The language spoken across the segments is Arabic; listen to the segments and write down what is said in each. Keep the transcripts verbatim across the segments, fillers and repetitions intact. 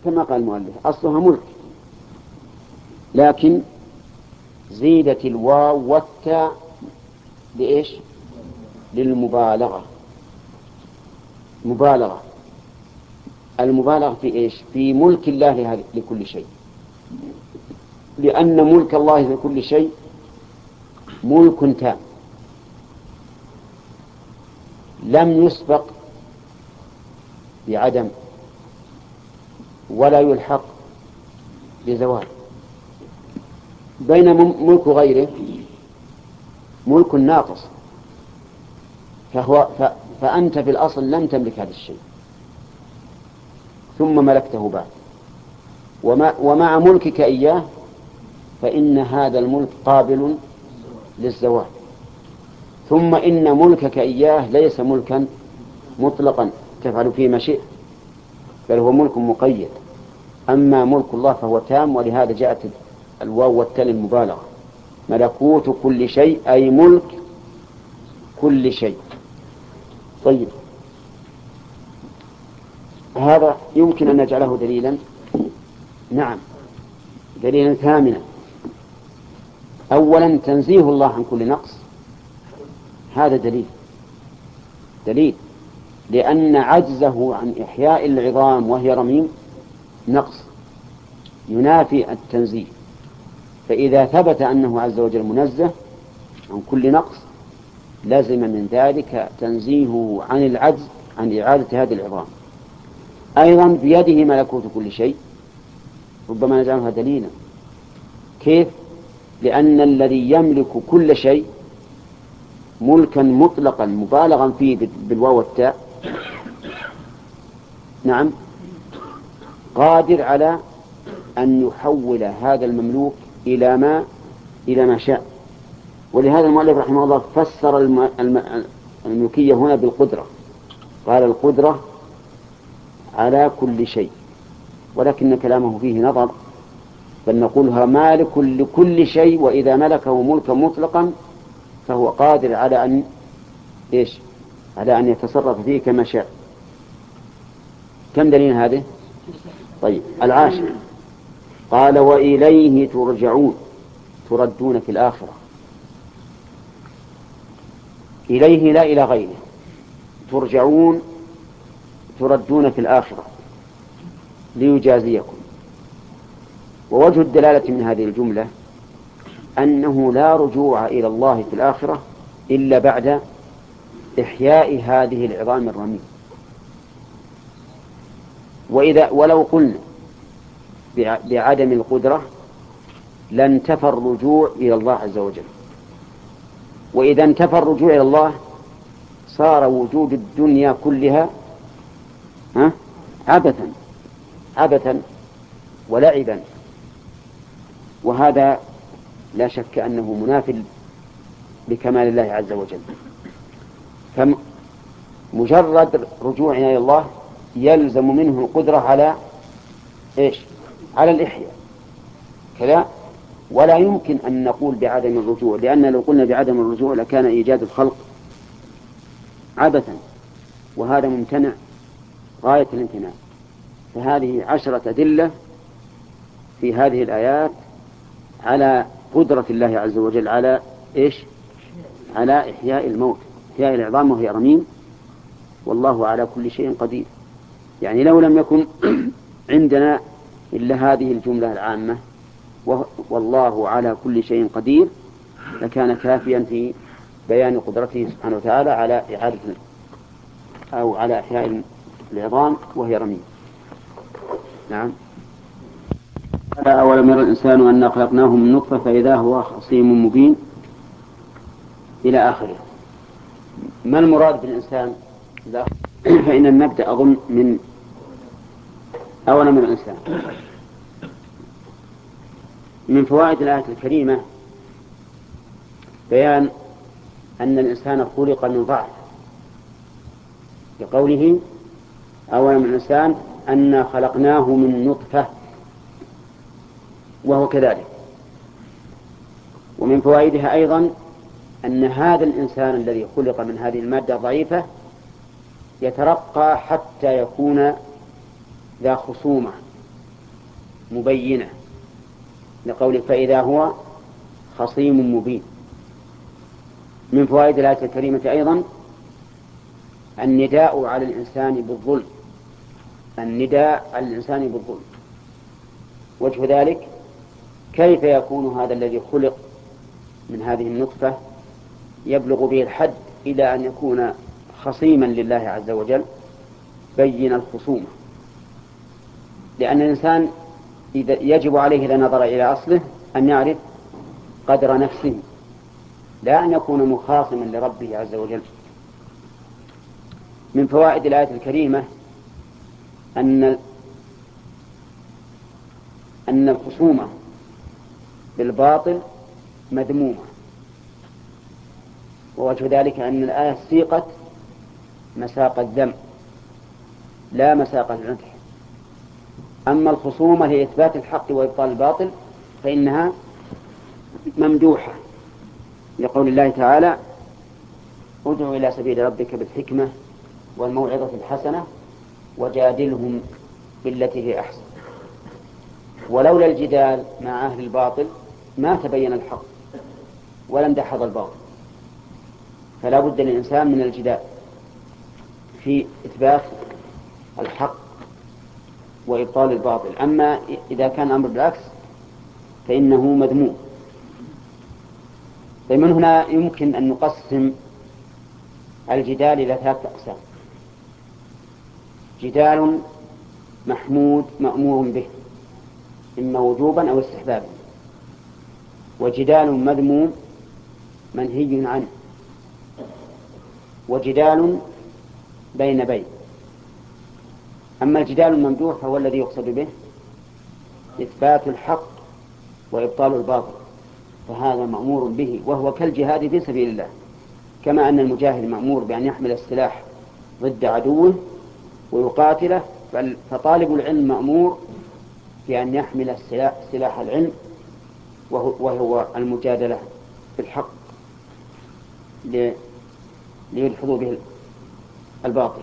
كما قال المؤلف أصلها ملك، لكن زيدت الواو والتاء لإيش؟ للمبالغة. مبالغة، المبالغة في إيش؟ في ملك الله لكل شيء، لأن ملك الله لكل شيء ملك تام لم يسبق بعدم ولا يلحق بزوال، بين ملك غيره ملك ناقص، فهو ف... فأنت في الأصل لم تملك هذا الشيء ثم ملكته بعد، وما... ومع ملكك إياه فإن هذا الملك قابل للزوال، ثم إن ملكك إياه ليس ملكا مطلقا تفعل فيه ما شئت، بل هو ملك مقيد. أما ملك الله فهو تام، ولهذا جاءت الواو والتاء المبالغة، ملكوت كل شيء أي ملك كل شيء. طيب، هذا يمكن أن نجعله دليلا، نعم دليلا ثامنا. أولا تنزيه الله عن كل نقص، هذا دليل دليل لأن عجزه عن إحياء العظام وهي رميم نقص ينافي التنزيه، فإذا ثبت أنه عز وجل منزه عن كل نقص لازم من ذلك تنزيهه عن العجز عن إعادة هذه العظام. أيضا بيده ملكوت كل شيء، ربما نجعلها دليلا. كيف؟ لأن الذي يملك كل شيء ملكا مطلقا مبالغا فيه بالواو والتاء، نعم، قادر على أن يحول هذا المملوك إلى ما إلى ما شاء. ولهذا المؤلف رحمه الله فسر الملكية هنا بالقدرة، قال القدرة على كل شيء، ولكن كلامه فيه نظر، بل نقولها مالك لكل شيء، وإذا ملكه ملكا مطلقا فهو قادر على أن إيش؟ على أن يتصرف فيه كما شاء. كم دليل هذه؟ طيب، العاشر قال وإليه ترجعون، تردون في الآخرة، إليه لا إلى غيره، ترجعون تردون في الآخرة ليجازيكم. ووجه الدلالة من هذه الجملة أنه لا رجوع إلى الله في الآخرة إلا بعد إحياء هذه العظام الرميم. وإذا ولو قلنا بعدم القدرة لانتفى الرجوع إلى الله عز وجل، وإذا انتفى الرجوع إلى الله صار وجود الدنيا كلها ها عبثا عبثا ولعبا، وهذا لا شك أنه مناف لكمال الله عز وجل. فمجرد رجوعنا إلى الله يلزم منه القدرة على إيش؟ على الإحياء كذا، ولا يمكن أن نقول بعدم الرجوع، لأن لو قلنا بعدم الرجوع لكان إيجاد الخلق عبثا، وهذا ممتنع غاية الامتناع. فهذه عشرة أدلة في هذه الآيات على قدرة الله عز وجل على إيش؟ على إحياء الموت، إحياء العظام وهي رميم، والله على كل شيء قدير. يعني لو لم يكن عندنا إلا هذه الجملة العامة والله على كل شيء قدير لكان كافيا في بيان قدرته سبحانه وتعالى على إعادة أو على إحياء العظام وهي رميم. نعم. أولم يرى الإنسان أنا خلقناه من نطفة فإذا هو خصيم مبين إلى آخره. ما المراد بالإنسان؟ فإن النبدأ أظن من أولم يرى الإنسان. من فوائد الآية الكريمة بيان أن الإنسان خلق من ضعف، لقوله أولم يرى الإنسان أنا خلقناه من نطفة، وهو كذلك. ومن فوائدها أيضا أن هذا الإنسان الذي خلق من هذه المادة الضعيفة يترقى حتى يكون ذا خصومة مبينة، لقوله فإذا هو خصيم مبين. من فوائد الآية الكريمة أيضا النداء على الإنسان بالظلم، النداء على الإنسان بالظلم. وجه ذلك كيف يكون هذا الذي خلق من هذه النطفة يبلغ به الحد إلى أن يكون خصيما لله عز وجل بين الخصومة؟ لأن الإنسان إذا يجب عليه إذا نظر إلى أصله أن يعرف قدر نفسه، لا أن يكون مخاصما لربه عز وجل. من فوائد الآية الكريمة أن أن الخصومة بالباطل مذمومة، ووجه ذلك أن الآية سيقت مساق الذم لا مساق المدح. أما الخصومة لإثبات الحق وإبطال الباطل فإنها ممدوحة، لقول الله تعالى ادع إلى سبيل ربك بالحكمة والموعظة الحسنة وجادلهم بالتي هي أحسن. ولولا الجدال مع أهل الباطل ما تبين الحق ولا اندحض الباطل، فلا بد للإنسان من الجدال في إثبات الحق وإبطال الباطل. أما إذا كان الأمر بالعكس فإنه مذموم. فمن هنا يمكن أن نقسم الجدال إلى ثلاثة أقسام: جدال محمود مأمور به إما وجوبا أو استحبابا، وجدال مذموم منهي عنه، وجدال بين بين. أما الجدال الممدوح فهو الذي يقصد به إثبات الحق وإبطال الباطل، فهذا مأمور به، وهو كالجهاد في سبيل الله، كما أن المجاهد مأمور بأن يحمل السلاح ضد عدوه ويقاتله، فطالب العلم مأمور بأن يحمل سلاح العلم وهو المجادلة بالحق ليدحضوا به الباطل.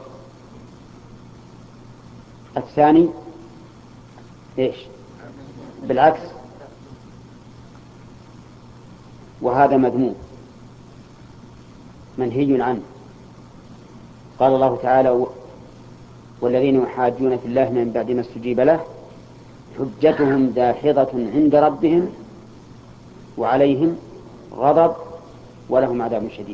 الثاني إيش؟ بالعكس، وهذا مذموم منهي عنه. قال الله تعالى والذين يحاجون في الله من بعد ما استجيب له حجتهم داحضة عند ربهم وعليهم غضب ولهم عذاب شديد.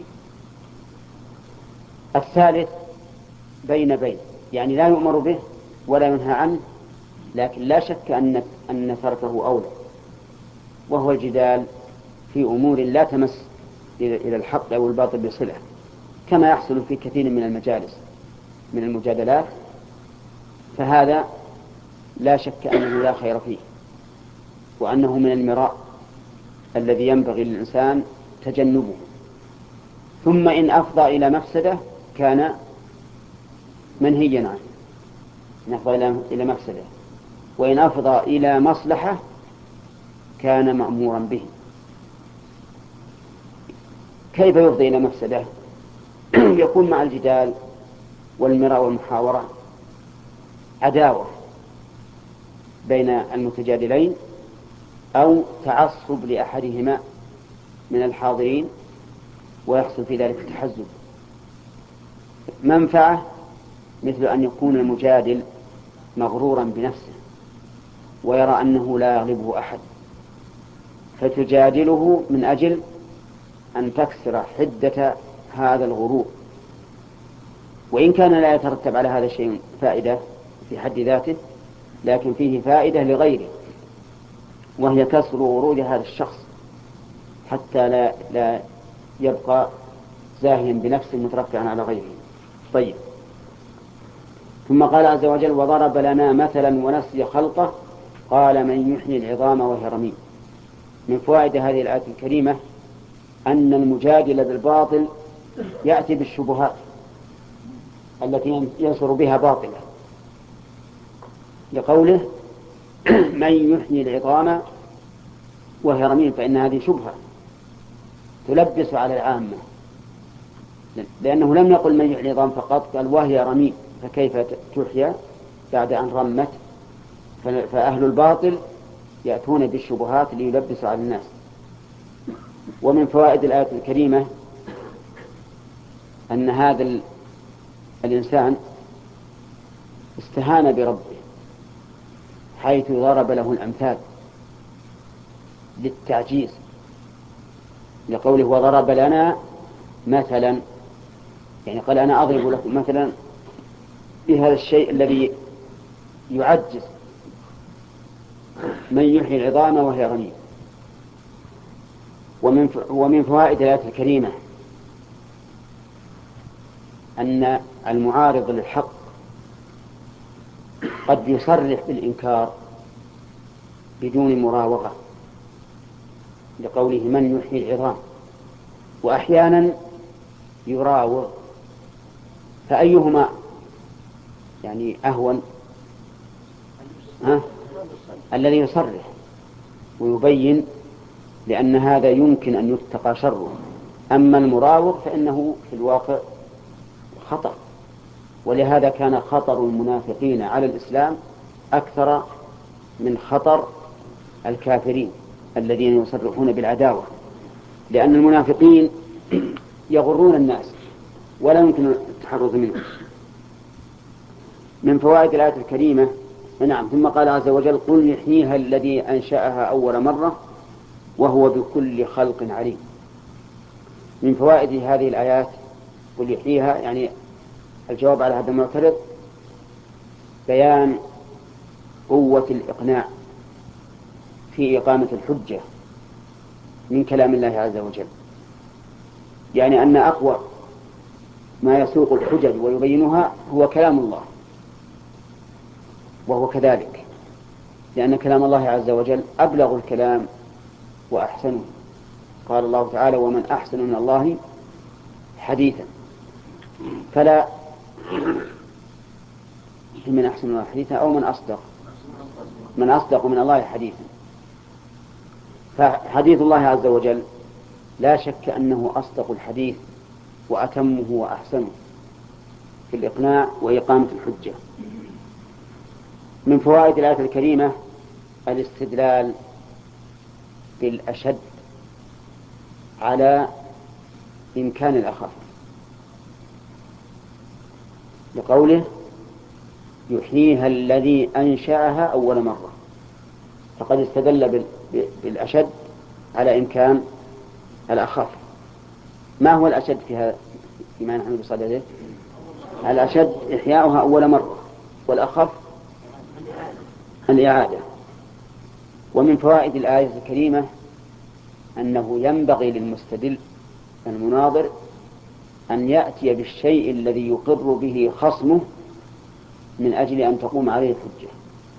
الثالث بين بين، يعني لا يؤمر به ولا ينهى عنه، لكن لا شك أن أن تركه أولى، وهو الجدال في أمور لا تمس إلى الحق أو الباطل بصلة، كما يحصل في كثير من المجالس من المجادلات، فهذا لا شك أنه لا خير فيه، وأنه من المراء الذي ينبغي للإنسان تجنبه. ثم إن أفضى إلى مفسدة كان منهيا عنه، إن أفضى إلى مفسدة، وإن أفضى إلى مصلحة كان مأمورا به. كيف يفضي إلى مفسدة؟ يكون مع الجدال والمراء والمحاورة عداوة بين المتجادلين أو تعصب لأحدهما من الحاضرين ويحصل في ذلك تحزب. منفعة مثل أن يكون المجادل مغرورا بنفسه ويرى أنه لا يغلبه أحد، فتجادله من أجل أن تكسر حدة هذا الغرور، وإن كان لا يترتب على هذا الشيء فائدة في حد ذاته، لكن فيه فائدة لغيره، وهي كسر غرور هذا الشخص حتى لا, لا يبقى زاهيا بنفسه مترفعا على غيره. طيب، ثم قال عز وجل وضرب لنا مثلا ونسي خلقه قال من يحيي العظام وهي رميم. من فوائد هذه الآية الكريمة أن المجادل بالباطل يأتي بالشبهات التي ينصر بها باطلا، لقوله من يحيي العظام وهي رميم، فإن هذه شبهة تلبس على العامة، لأنه لم يقل من يحيي العظام فقط، قال وهي رميم، فكيف تحيى بعد أن رمت؟ فأهل الباطل يأتون بالشبهات ليلبسوا على الناس. ومن فوائد الآية الكريمة أن هذا الإنسان استهان بربه حيث ضرب له الأمثال للتعجيز، لقوله وضرب لنا مثلا، يعني قال أنا أضرب لكم مثلا بهذا الشيء الذي يعجز من يحيي العظام وهي رميم. ومن ومن فوائد الآية الكريمة أن المعارض للحق قد يصرح بالإنكار بدون مراوغة، لقوله من يحيي العظام، وأحيانا يراوغ، فأيهما يعني أهون؟ ها؟ الذي يصرح ويبين، لأن هذا يمكن أن يتقى شره. أما المراوغ فإنه في الواقع خطر، ولهذا كان خطر المنافقين على الإسلام أكثر من خطر الكافرين الذين يصرحون بالعداوة، لأن المنافقين يغرون الناس ولا يمكن التحرز منهم. من فوائد الآية الكريمة نعم ثم قال عز وجل قل يحييها الذي أنشأها أول مرة وهو بكل خلق عليم. من فوائد هذه الآيات قل يحييها يعني الجواب على هذا المعترض بيان قوة الإقناع في إقامة الحجة من كلام الله عز وجل، يعني أن أقوى ما يسوق الحجج ويبينها هو كلام الله، وهو كذلك لأن كلام الله عز وجل أبلغ الكلام وأحسنه. قال الله تعالى ومن أحسن من الله حديثا، فلا من أحسن من الله حديثا أو من أصدق من أصدق من الله حديثا. فحديث الله عز وجل لا شك أنه أصدق الحديث وأتمه وأحسنه في الإقناع وإقامة الحجة. من فوائد الآية الكريمة الاستدلال بالأشد على إمكان الأخف، لقوله يحييها الذي أنشأها أول مرة، فقد استدل بالأشد على إمكان الأخف. ما هو الأشد في هذا فيما نحن بصدده؟ الأشد إحياؤها أول مرة، والأخف الإعادة. ومن فوائد الآية الكريمة أنه ينبغي للمستدل المناظر أن يأتي بالشيء الذي يقر به خصمه من أجل أن تقوم عليه الحجة.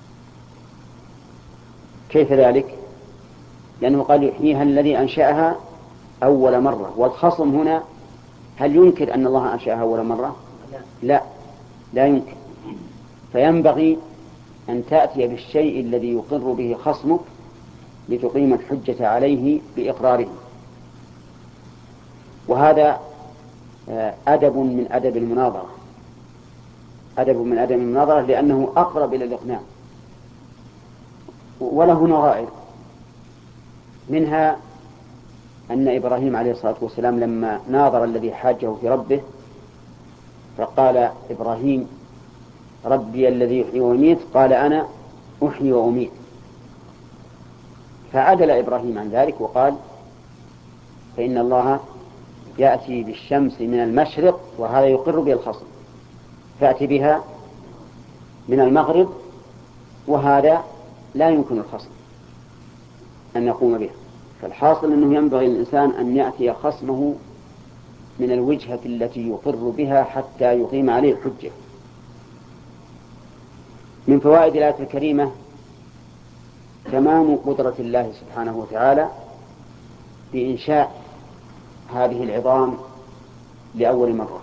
كيف ذلك؟ لأنه قال يحييها الذي أنشأها أول مرة، والخصم هنا هل ينكر أن الله أنشأها أول مرة؟ لا لا ينكر، فينبغي أن تأتي بالشيء الذي يقر به خصمك لتقيم الحجة عليه بإقراره. وهذا أدب من أدب المناظرة أدب من أدب المناظرة لأنه أقرب إلى الإقناع. وله نظائر، منها أن إبراهيم عليه الصلاة والسلام لما ناظر الذي حاجه في ربه فقال إبراهيم ربي الذي يحيي ويميت، قال أنا أحيي وأميت، فعدل إبراهيم عن ذلك وقال فإن الله يأتي بالشمس من المشرق وهذا يقر به الخصم، فأتي بها من المغرب وهذا لا يمكن الخصم أن يقوم به. فالحاصل أنه ينبغي للإنسان أن يأتي خصمه من الوجهة التي يقر بها حتى يقيم عليه الحجة. من فوائد الآية الكريمة تمام قدرة الله سبحانه وتعالى بإنشاء هذه العظام لأول مرة،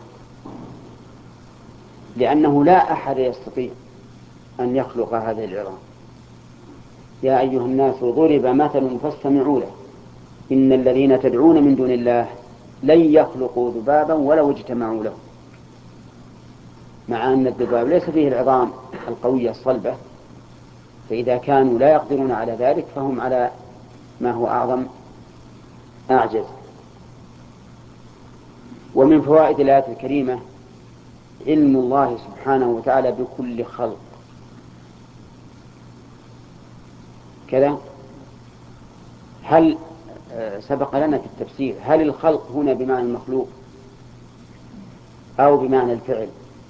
لأنه لا أحد يستطيع أن يخلق هذه العظام. يا أيها الناس ضرب مثل فاستمعوا له إن الذين تدعون من دون الله لن يخلقوا ذبابا ولو اجتمعوا له، مع أن الذباب ليس فيه العظام القوية الصلبة فإذا كانوا لا يقدرون على ذلك فهم على ما هو أعظم أعجز. ومن فوائد الآية الكريمة علم الله سبحانه وتعالى بكل خلق كذا. هل سبق لنا في التفسير هل الخلق هنا بمعنى المخلوق أو بمعنى الفعل؟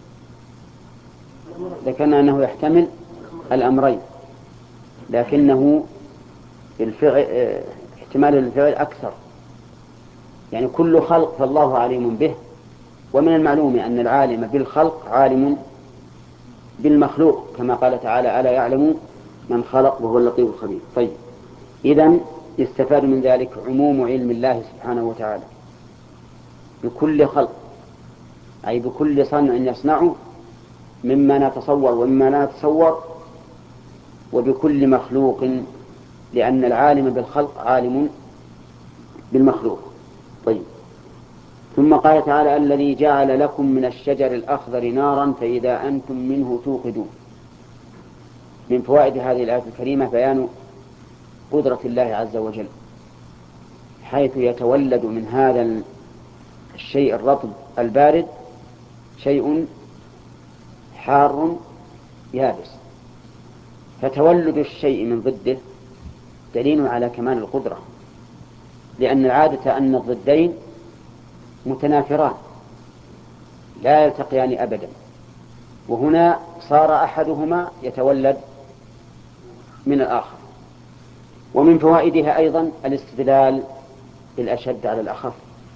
ذكرنا أنه يحتمل الأمرين، لكنه الفعل احتمال الفعل أكثر، يعني كل خلق فالله عليم به، ومن المعلوم أن العالم بالخلق عالم بالمخلوق كما قال تعالى ألا يعلم من خلق وهو اللطيف الخبير. طيب، إذن يستفاد من ذلك عموم علم الله سبحانه وتعالى بكل خلق، أي بكل صنع يصنعه مما نتصور ومما لا نتصور، وبكل مخلوق، لأن العالم بالخلق عالم بالمخلوق. طيب، ثم قال تعالى الذي جعل لكم من الشجر الأخضر نارا فإذا أنتم منه توقدون. من فوائد هذه الآية الكريمة بيان قدرة الله عز وجل، حيث يتولد من هذا الشيء الرطب البارد شيء حار يابس، فتولد الشيء من ضده دليل على كمال القدرة، لأن العادة أن الضدين متنافران لا يلتقيان أبدا، وهنا صار أحدهما يتولد من الآخر. ومن فوائدها أيضا الاستدلال بالأشد على الأخف،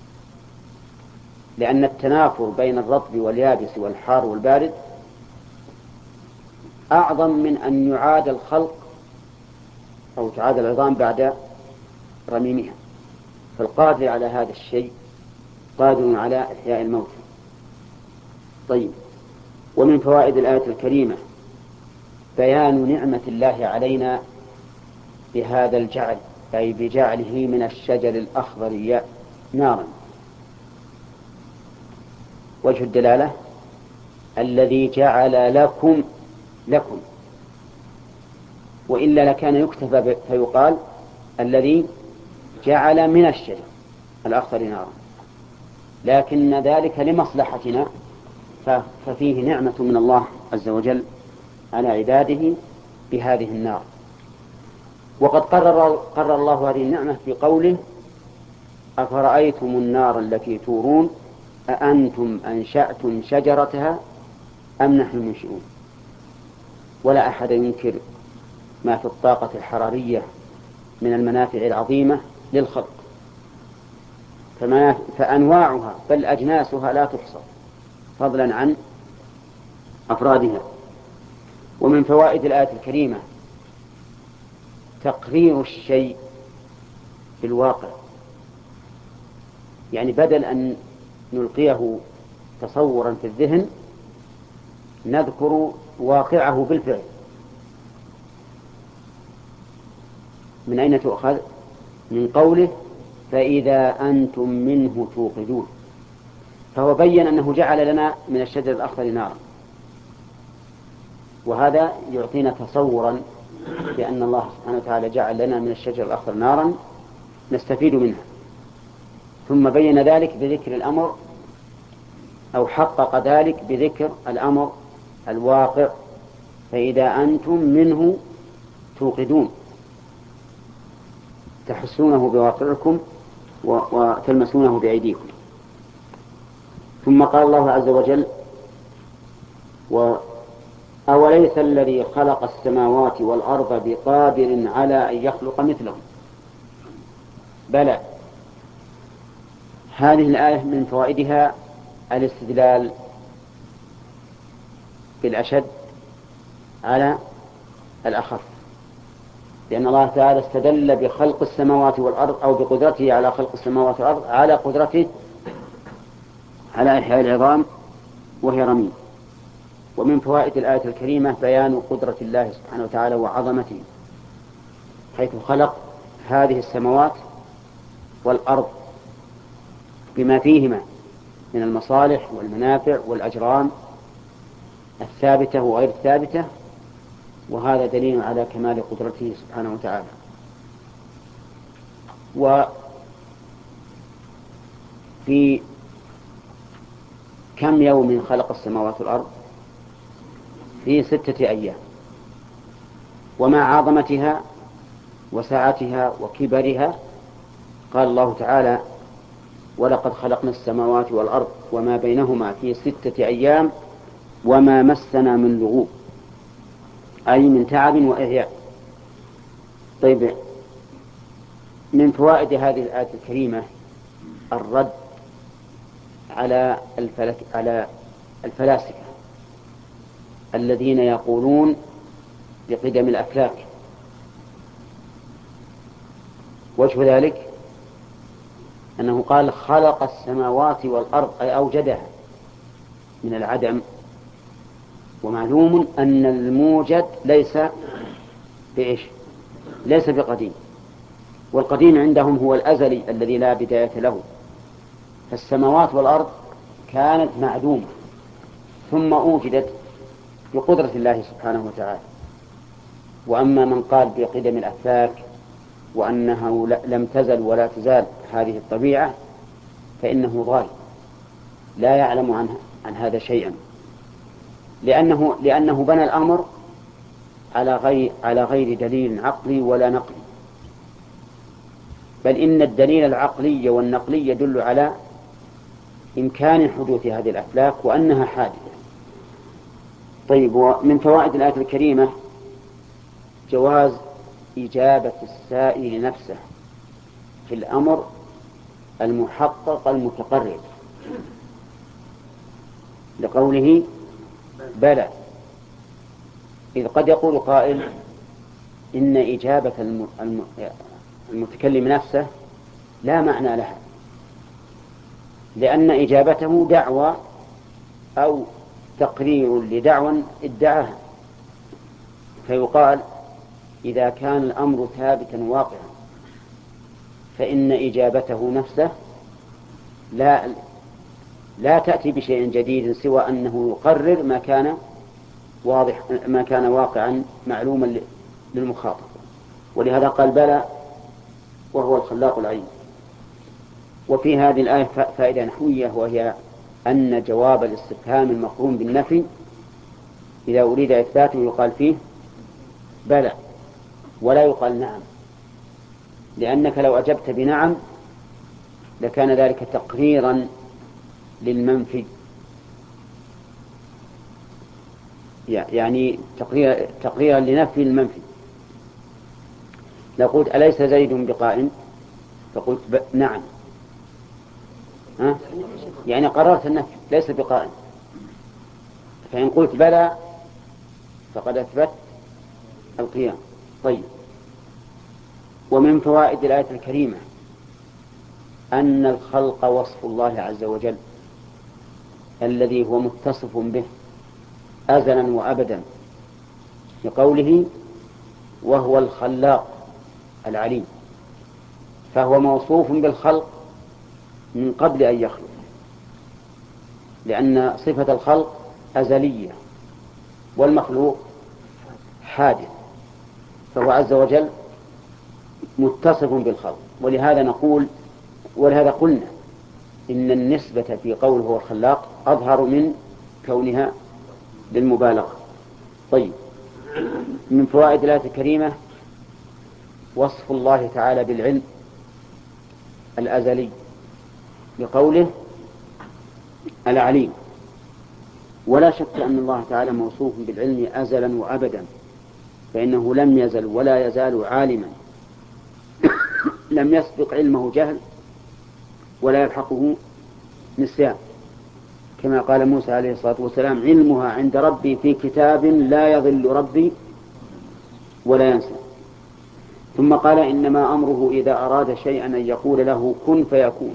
لأن التنافر بين الرطب واليابس والحار والبارد أعظم من أن يعاد الخلق أو تعاد العظام بعد رميمها، فالقادر على هذا الشيء قادر على إحياء الموت. طيب، ومن فوائد الآية الكريمة بيان نعمة الله علينا بهذا الجعل، أي بجعله من الشجر الأخضر نارا. وجه الدلالة الذي جعل لكم لكم، وإلا لكان يكتفى فيقال الذي جعل من الشجر الأخضر نارا، لكن ذلك لمصلحتنا، ففيه نعمة من الله عز وجل على عباده بهذه النار. وقد قرر, قرر الله هذه النعمة في قوله أفرأيتم النار التي تورون أأنتم أنشأتم شجرتها أم نحن المنشئون. ولا أحد ينكر ما في الطاقة الحرارية من المنافع العظيمة للخلق، فأنواعها بل أجناسها لا تحصى فضلا عن أفرادها. ومن فوائد الآية الكريمة تقرير الشيء في الواقع، يعني بدل أن نلقيه تصورا في الذهن نذكر واقعه بالفعل. من أين تؤخذ؟ من قوله فإذا أنتم منه توقدون، فهو بين أنه جعل لنا من الشجر الأخضر نارا، وهذا يعطينا تصورا بأن الله سبحانه وتعالى جعل لنا من الشجر الأخضر نارا نستفيد منها، ثم بين ذلك بذكر الأمر أو حقق ذلك بذكر الأمر الواقع فإذا أنتم منه توقدون، تحسونه بواقعكم وتلمسونه بأيديكم. ثم قال الله عز وجل أوليس الذي خلق السماوات والأرض بقادر على أن يخلق مثلهم بلى. هذه الآية من فوائدها الاستدلال بالأشد على الأخف، لأن الله تعالى استدل بخلق السماوات والأرض أو بقدرته على خلق السماوات والأرض على قدرته على إحياء العظام وهي رميم. ومن فوائد الآية الكريمة بيان قدرة الله سبحانه وتعالى وعظمته، حيث خلق هذه السماوات والأرض بما فيهما من المصالح والمنافع والأجرام الثابتة وغير الثابتة وهذا دليل على كمال قدرته سبحانه وتعالى. وفي كم يوم خلق السماوات والأرض؟ في ستة أيام. ومع عظمتها وسعتها وكبرها قال الله تعالى: ولقد خلقنا السماوات والأرض وما بينهما في ستة أيام وما مسنا من لغوب، أي من تعب وإعياء. طيب، من فوائد هذه الآية الكريمة الرد على الفلك على الفلاسفة الذين يقولون بقدم الأفلاك. وجه ذلك أنه قال: خلق السماوات والأرض، أي أوجدها من العدم. ومعلوم أن الموجد ليس بإيش؟ ليس بقديم، والقديم عندهم هو الأزلي الذي لا بداية له. فالسماوات والأرض كانت معدومة ثم أوجدت بقدرة الله سبحانه وتعالى. وأما من قال بقدم الأفلاك وأنها لم تزل ولا تزال هذه الطبيعة فإنه ضال لا يعلم عنها عن هذا شيئا، لأنه لأنه بنى الأمر على غير على غير دليل عقلي ولا نقلي، بل إن الدليل العقلي والنقلي يدل على إمكان حدوث هذه الأفلاك وأنها حادثة. طيب، ومن فوائد الآية الكريمة جواز إجابة السائل نفسه في الأمر المحقق المتقرر، لقوله: بلى. إذ قد يقول قائل إن إجابة المتكلم نفسه لا معنى لها، لأن إجابته دعوى أو تقرير لدعوى ادعاها، فيقال: إذا كان الأمر ثابتا واقعا فإن إجابته نفسه لا لا تأتي بشيء جديد سوى أنه يقرر ما كان واضح ما كان واقعا معلوما للمخاطب. ولهذا قال: بلى وهو الخلاق العليم. وفي هذه الآية فائدة نحوية، وهي أن جواب الاستفهام المقرون بالنفي إذا أريد إثباته يقال فيه بلى ولا يقال نعم، لأنك لو أجبت بنعم لكان ذلك تقريرا للمنفي، يعني تقرير تقريرا لنفي المنفي. لو قلت: أليس زيد بقائم؟ فقلت ب... نعم، ها؟ يعني قررت النفي ليس بقائم. فإن قلت بلى فقد أثبت القيام. طيب، ومن فوائد الآية الكريمة أن الخلق وصف الله عز وجل الذي هو متصف به أزلا وأبدا، لقوله: وهو الخلاق العليم، فهو موصوف بالخلق من قبل أن يخلق، لأن صفة الخلق أزلية والمخلوق حادث، فهو عز وجل متصف بالخلق. ولهذا نقول ولهذا قلنا إن النسبة في قوله هو الخلاق أظهر من كونها للمبالغة. طيب، من فوائد الآية الكريمة وصف الله تعالى بالعلم الأزلي بقوله العليم. ولا شك أن الله تعالى موصوف بالعلم أزلا وأبدا، فإنه لم يزل ولا يزال عالما، لم يسبق علمه جهل ولا يلحقه نسيان، كما قال موسى عليه الصلاة والسلام: علمها عند ربي في كتاب لا يضل ربي ولا ينسى. ثم قال: إنما أمره إذا أراد شيئا أن يقول له كن فيكون.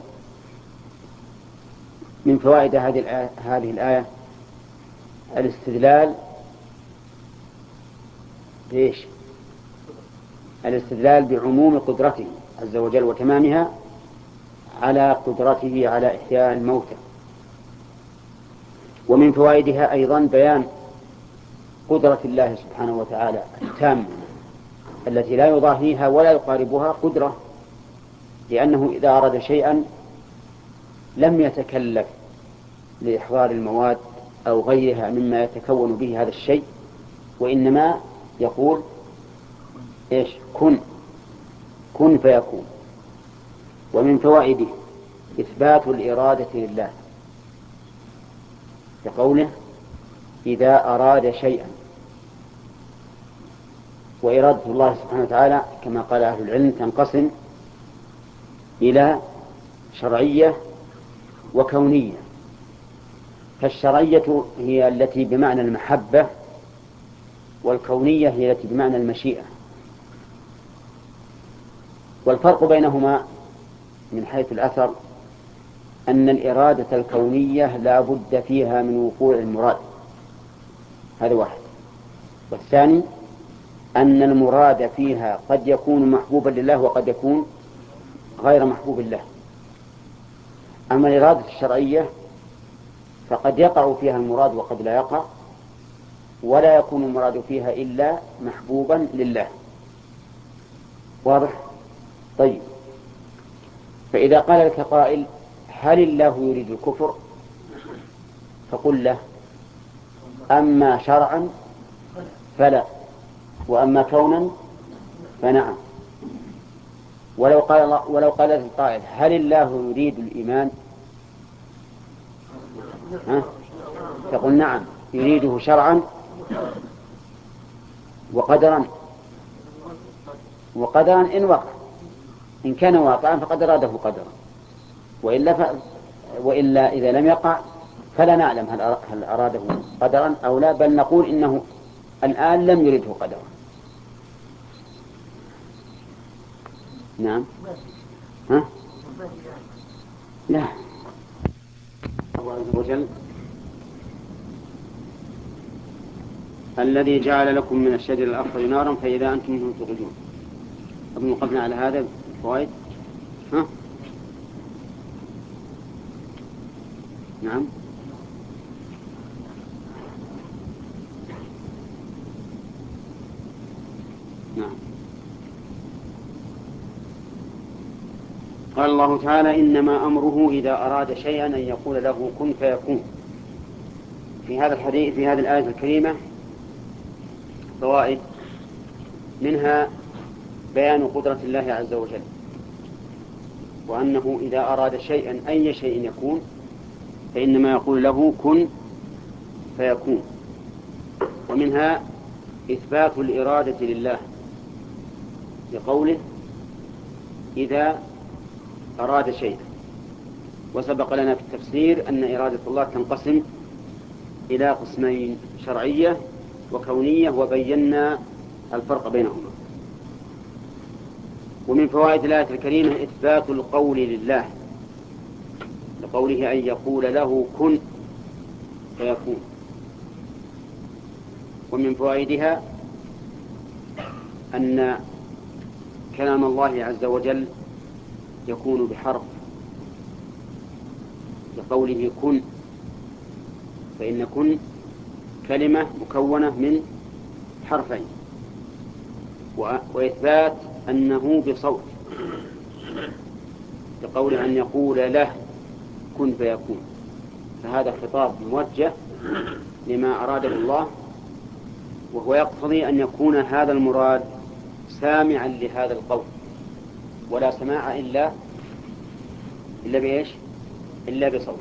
من فوائد هذه الآية, هذه الآية الاستدلال بإيش؟ الاستدلال بعموم قدرته عز وجل وتمامها على قدرته على إحياء الموتى. ومن فوائدها أيضا بيان قدرة الله سبحانه وتعالى التامة التي لا يضاهيها ولا يقاربها قدرة، لأنه إذا أراد شيئا لم يتكلف لإحضار المواد أو غيرها مما يتكون به هذا الشيء، وإنما يقول إيش؟ كن كن فيكون. ومن فوائده إثبات الإرادة لله بقوله إذا أراد شيئا. وإرادة الله سبحانه وتعالى كما قال أهل العلم تنقسم إلى شرعية وكونية. فالشرعية هي التي بمعنى المحبة، والكونية هي التي بمعنى المشيئة. والفرق بينهما من حيث الأثر أن الإرادة الكونية لا بد فيها من وقوع المراد، هذا واحد. والثاني أن المراد فيها قد يكون محبوبا لله وقد يكون غير محبوب له. أما الإرادة الشرعية فقد يقع فيها المراد وقد لا يقع، ولا يكون المراد فيها إلا محبوبا لله. واضح؟ طيب، فإذا قال لك قائل هل الله يريد الكفر؟ فقل له أما شرعا فلا، وأما كونا فنعم. ولو قال ولو قال القائل هل الله يريد الإيمان؟ ها؟ تقول نعم يريده شرعا وقدرا وقدرا إن وقع، إن كان واقعا فقد أراده قدرا، وإلا, ف... وإلا إذا لم يقع فلا نعلم هل أراده قدرا أو لا، بل نقول إنه الآن لم يرده قدرا. نعم. ها؟ لا. الله عز وجل الذي جعل لكم من الشجر الأخضر نارا فإذا أنتم منه توقدون. أظن وقفنا على هذا فوائد. ها؟ نعم. نعم. قال الله تعالى إنما أمره إذا أراد شيئا أن يقول له كن فيكون. في هذا الحديث في هذه الآية الكريمة فوائد، منها بيان قدرة الله عز وجل، وأنه إذا أراد شيئا أي شيء يكون فإنما يقول له كن فيكون. ومنها إثبات الإرادة لله بقوله إذا أراد شيئا. وسبق لنا في التفسير أن إرادة الله تنقسم إلى قسمين شرعية وكونية، وبينا الفرق بينهما. ومن فوائد الآية الكريمة إثبات القول لله لقوله أن يقول له كن فيكون. ومن فوائدها أن كلام الله عز وجل يكون بحرف لقوله كن، فإن كن كلمة مكونة من حرفين. وإثبات أنه بصوت لقوله أن يقول له كن فيكون، فهذا خطاب موجه لما أراده الله، وهو يقتضي أن يكون هذا المراد سامعا لهذا القول، ولا سماع إلا إلا بإيش؟ إلا بصوت.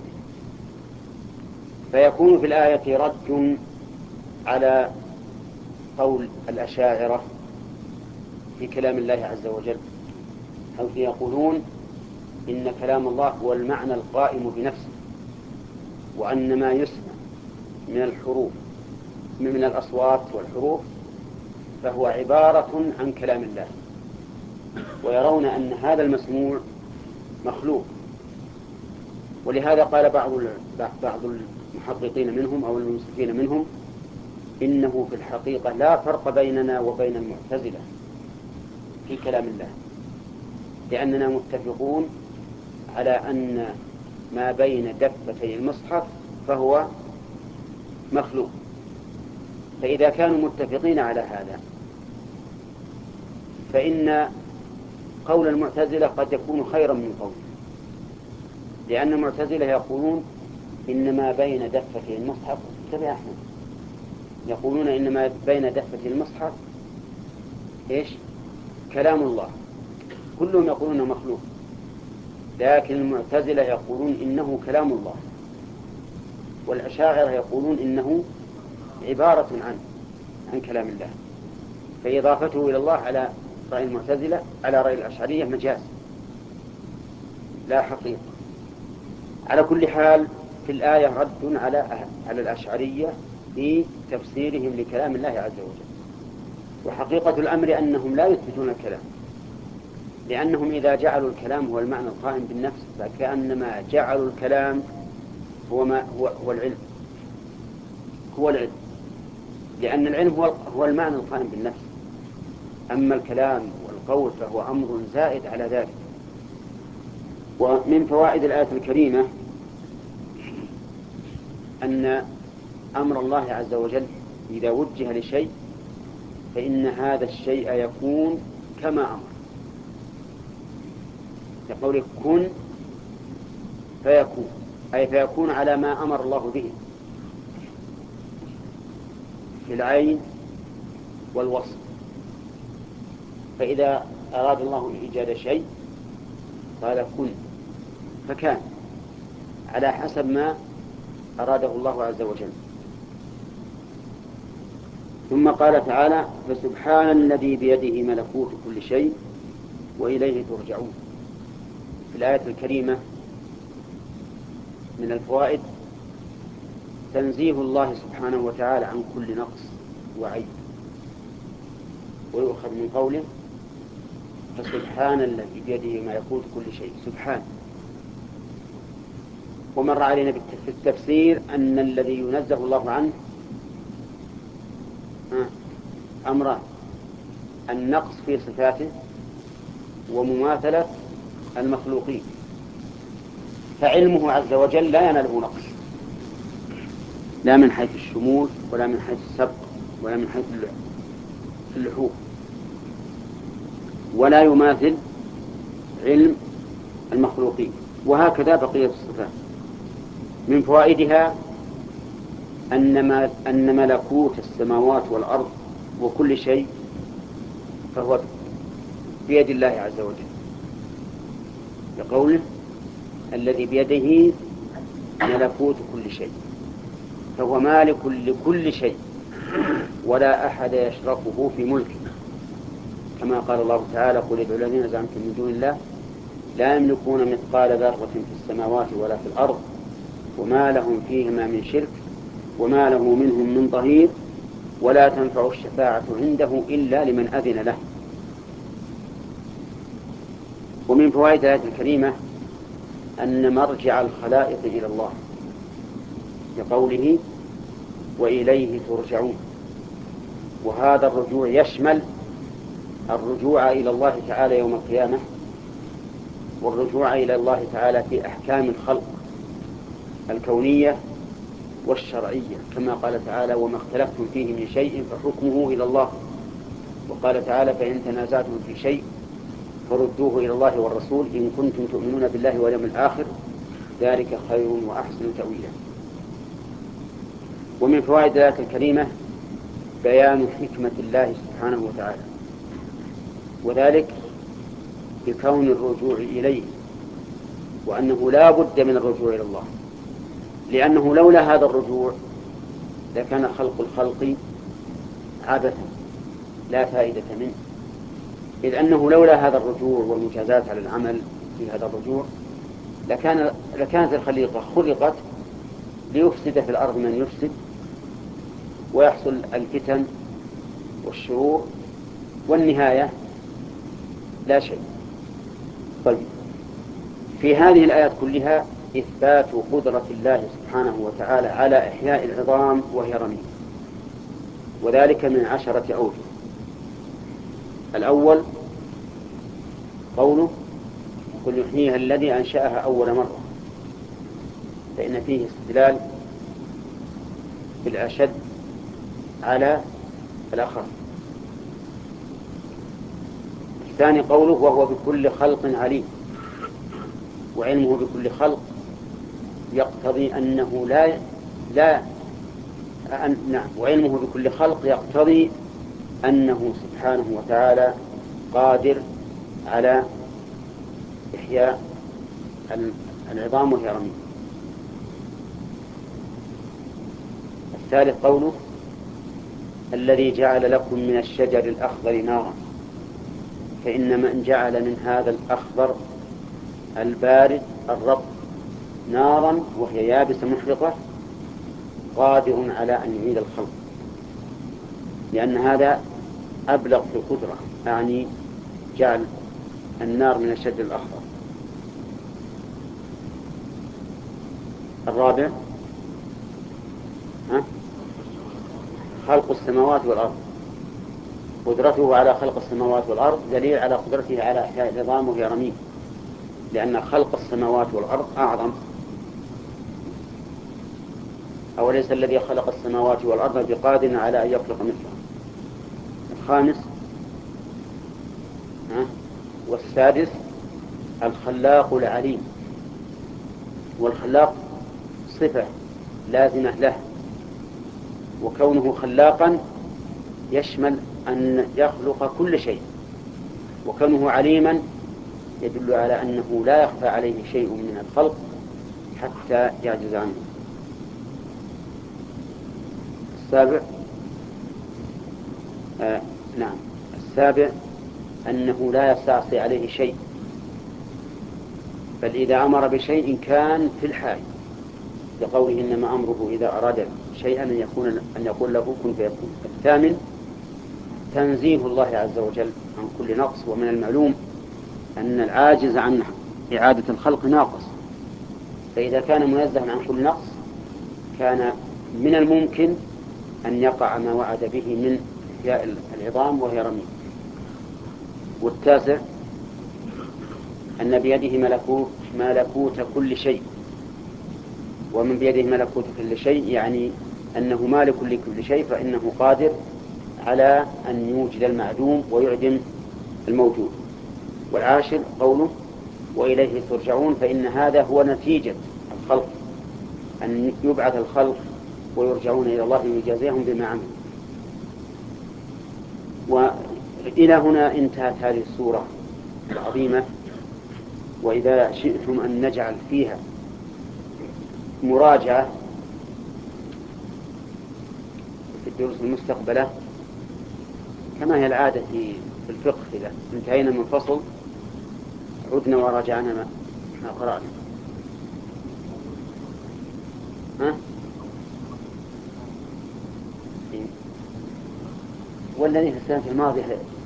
فيكون في الآية رد على قول الأشاعرة في كلام الله عز وجل، حيث يقولون إن كلام الله هو المعنى القائم بنفسه، وأن ما يسمع من الحروف من الأصوات والحروف فهو عبارة عن كلام الله، ويرون أن هذا المسموع مخلوق. ولهذا قال بعض بعض المحققين منهم أو المنصفين منهم إنه في الحقيقة لا فرق بيننا وبين المعتزلة في كلام الله، لأننا متفقون على أن ما بين دفتي المصحف فهو مخلوق، فإذا كانوا متفقين على هذا فإن قول المعتزلة قد يكون خيرا من قوله، لأن المعتزلة يقولون إنما بين دفتي المصحف تبع أحمد، يقولون إنما بين دفتي المصحف إيش؟ كلام الله، كلهم يقولون مخلوق، لكن المعتزلة يقولون إنه كلام الله، والأشاعرة يقولون إنه عبارة عن عن كلام الله، فإضافته إلى الله على رأي المعتزلة على رأي الأشعرية مجاز لا حقيقة. على كل حال في الآية رد على على الأشعرية في تفسيرهم لكلام الله عز وجل. وحقيقة الأمر أنهم لا يثبتون الكلام، لأنهم إذا جعلوا الكلام هو المعنى القائم بالنفس فكأنما جعلوا الكلام هو ما هو, هو العلم هو العلم لأن العلم هو هو المعنى القائم بالنفس، أما الكلام والقول فهو أمر زائد على ذلك. ومن فوائد الآية الكريمة أن أمر الله عز وجل إذا وجه لشيء فإن هذا الشيء يكون كما أمر، يقول كن فيكون، أي فيكون على ما أمر الله به في العين والوصف. فإذا أراد الله إيجاد شيء قال كن فكان على حسب ما أراده الله عز وجل. ثم قال تعالى فسبحان الذي بيده ملكوت كل شيء وإليه ترجعون. في الآية الكريمة من الفوائد تنزيه الله سبحانه وتعالى عن كل نقص وعيب، ويؤخذ من قوله فسبحان الذي بيده ملكوت كل شيء. سبحان. ومر علينا في التفسير أن الذي ينزه الله عنه أمران: النقص في صفاته ومماثلة المخلوقين، فعلمه عز وجل لا يناله نقص، لا من حيث الشمول ولا من حيث السبق ولا من حيث اللحوق، ولا يماثل علم المخلوقين، وهكذا بقية الصفات. من فوائدها أن أن ملكوت السماوات والأرض وكل شيء فهو بيد الله عز وجل، لقوله الذي بيده ملكوت كل شيء، فهو مالك لكل شيء ولا أحد يشركه في ملكه، كما قال الله تعالى قل ادعوا الذين زعمتم من دون الله لا يملكون مثقال ذرة في السماوات ولا في الأرض وما لهم فيهما من شرك وما له منهم من ظهير ولا تنفع الشفاعة عنده إلا لمن أذن له. ومن فوائد الآية الكريمة أن مرجع الخلائق إلى الله، لقوله وإليه ترجعون، وهذا الرجوع يشمل الرجوع إلى الله تعالى يوم القيامة، والرجوع إلى الله تعالى في أحكام الخلق الكونية والشرعية، كما قال تعالى وما اختلفتم فيه من شيء فحكمه إلى الله، وقال تعالى فإن تنازعتم في شيء فردوه إلى الله والرسول إن كنتم تؤمنون بالله واليوم الآخر ذلك خير وأحسن تأويلا. ومن فوائد الآية الكريمة بيان حكمة الله سبحانه وتعالى، وذلك بكون الرجوع إليه، وأنه لا بد من الرجوع إلى الله، لأنه لولا هذا الرجوع لكان خلق الخلق عبثا لا فائدة منه، إذ أنه لولا هذا الرجوع والمجازات على العمل في هذا الرجوع لكان لكانت الخليقة خلقت ليفسد في الأرض من يفسد ويحصل الفتن والشرور والنهاية لا شيء. طيب، في هذه الآيات كلها إثبات قدرة الله سبحانه وتعالى على إحياء العظام وهي رميم، وذلك من عشرة أوجه. الأول قوله قل يحييها الذي أنشأها أول مرة، فإن فيه استدلال بالأشد على الأخر. الثاني قوله وهو بكل خلق عليم، وعلمه بكل خلق يقتضي أنه لا لا أن نعم وعلمه بكل خلق يقتضي أنه سبحانه وتعالى قادر على إحياء العظام وهي رميم. الثالث قوله الذي جعل لكم من الشجر الأخضر نارا، فإن من جعل من هذا الأخضر البارد الرطب نارا وهي يابسة محرقة قادر على أن يعيد الخلق، لأن هذا أبلغ في القدرة، يعني جعل النار من الشجر الأخضر. الرابع ها؟ خلق السماوات والأرض، قدرته على خلق السماوات والأرض دليل على قدرته على إحياء العظام وهي رميم، لأن خلق السماوات والأرض أعظم. أوليس الذي خلق السماوات والأرض بقادر على أن يخلق مثله. الخامس ها؟ والسادس الخلاق العليم، والخلاق صفة لازمة له، وكونه خلاقا يشمل أن يخلق كل شيء، وكونه عليما يدل على أنه لا يخفى عليه شيء من الخلق حتى يعجز عنه. السابع آه نعم السابع أنه لا يستعصي عليه شيء، بل إذا أمر بشيء كان في الحال، لقوله إنما أمره إذا أراد شيئا أن يكون أن يقول له كن فيكون. الثامن تنزيه الله عز وجل عن كل نقص، ومن المعلوم أن العاجز عن إعادة الخلق ناقص، فإذا كان منزها عن كل نقص كان من الممكن أن يقع ما وعد به من إحياء العظام وهي رميم. والتاسع أن بيده ملكوت ملكوت كل شيء، ومن بيده ملكوت كل شيء يعني أنه مالك لكل شيء، فإنه قادر على أن يوجد المعدوم ويعدم الموجود. والعاشر قوله وإليه ترجعون، فإن هذا هو نتيجة الخلق، أن يبعث الخلق ويرجعون إلى الله ليجازيهم بما عملوا. وإلى هنا انتهت هذه السورة العظيمة. وإذا شئتم أن نجعل فيها مراجعة في الدروس المستقبلة كما هي العادة في الفقه، إذا انتهينا من فصل عدنا وراجعنا ما قرأنا. ها؟ والذي في السنة الماضية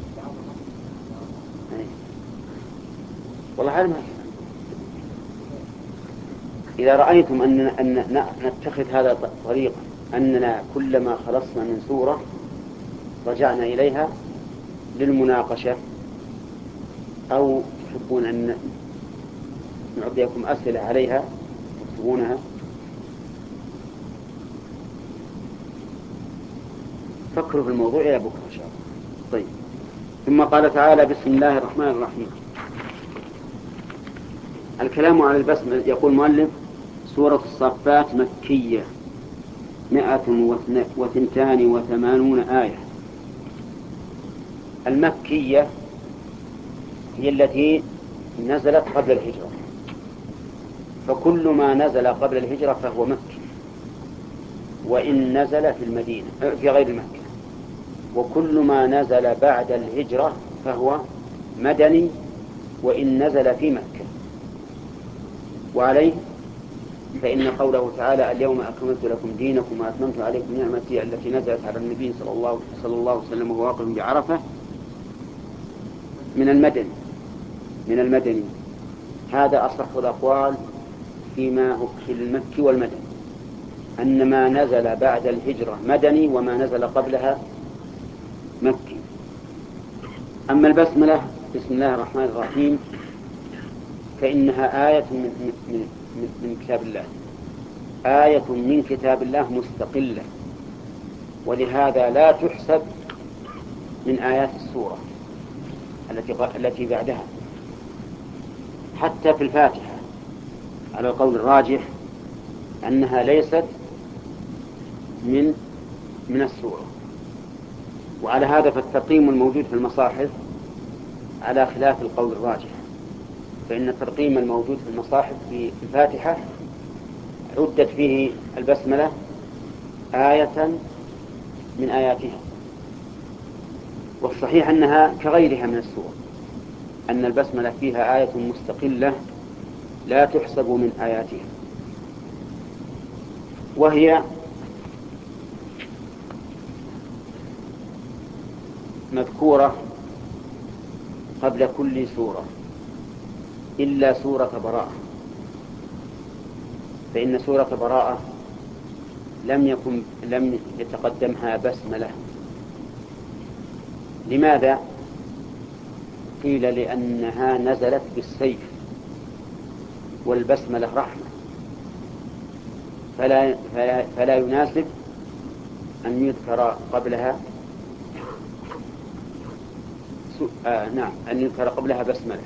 والله علم. إذا رأيتم أن, أن نتخذ هذا طريقا، أننا كلما خلصنا من سورة رجعنا إليها للمناقشة، أو تحبون أن نعطيكم أسئلة عليها تكتبونها، فكروا في الموضوع إلى بكرة إن شاء الله. طيب، ثم قال تعالى بسم الله الرحمن الرحيم. الكلام على البسملة. يقول المؤلف سورة الصافات مكية مئة وثنتان وثمانون آية. المكية هي التي نزلت قبل الهجرة، فكل ما نزل قبل الهجرة فهو مكي، وإن نزل في المدينة في غير مكة، وكل ما نزل بعد الهجرة فهو مدني وإن نزل في مكة. وعليه فإن قوله تعالى اليوم أكملت لكم دينكم وأتممت عليكم نعمتي التي نزلت على النبي صلى الله صلى الله عليه وسلم وهو واقف بعرفة من المدني من المدني هذا أصح الأقوال فيما هو في المكي والمدني، أن ما نزل بعد الهجرة مدني وما نزل قبلها مكي. أما البسملة بسم الله الرحمن الرحيم فإنها آية من, من, من, من كتاب الله، آية من كتاب الله مستقلة، ولهذا لا تحسب من آيات السورة التي التي بعدها، حتى في الفاتحة على القول الراجح أنها ليست من من السورة. وعلى هذا فالترقيم الموجود في المصاحف على خلاف القول الراجح، فإن الترقيم الموجود في المصاحف في الفاتحة عدت فيه البسملة آية من آياتها، والصحيح أنها كغيرها من السور، أن البسملة فيها آية مستقلة لا تحسب من آياتها، وهي مذكورة قبل كل سورة إلا سورة براءة، فإن سورة براءة لم يكن لم يتقدمها بسملة. لماذا؟ قيل لأنها نزلت بالسيف والبسملة رحمة، فلا, فلا, فلا يناسب أن يذكر قبلها آه نعم أن يذكر قبلها بسملة،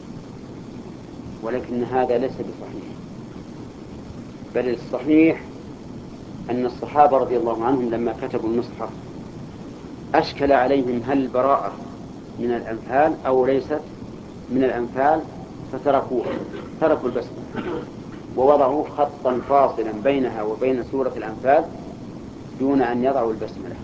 ولكن هذا ليس بصحيح، بل الصحيح أن الصحابة رضي الله عنهم لما كتبوا المصحف أشكل عليهم هل البراءة من الأنفال أو ليست من الأنفال، فتركوها، تركوا البسملة ووضعوا خطا فاصلا بينها وبين سورة الأنفال دون أن يضعوا البسملة.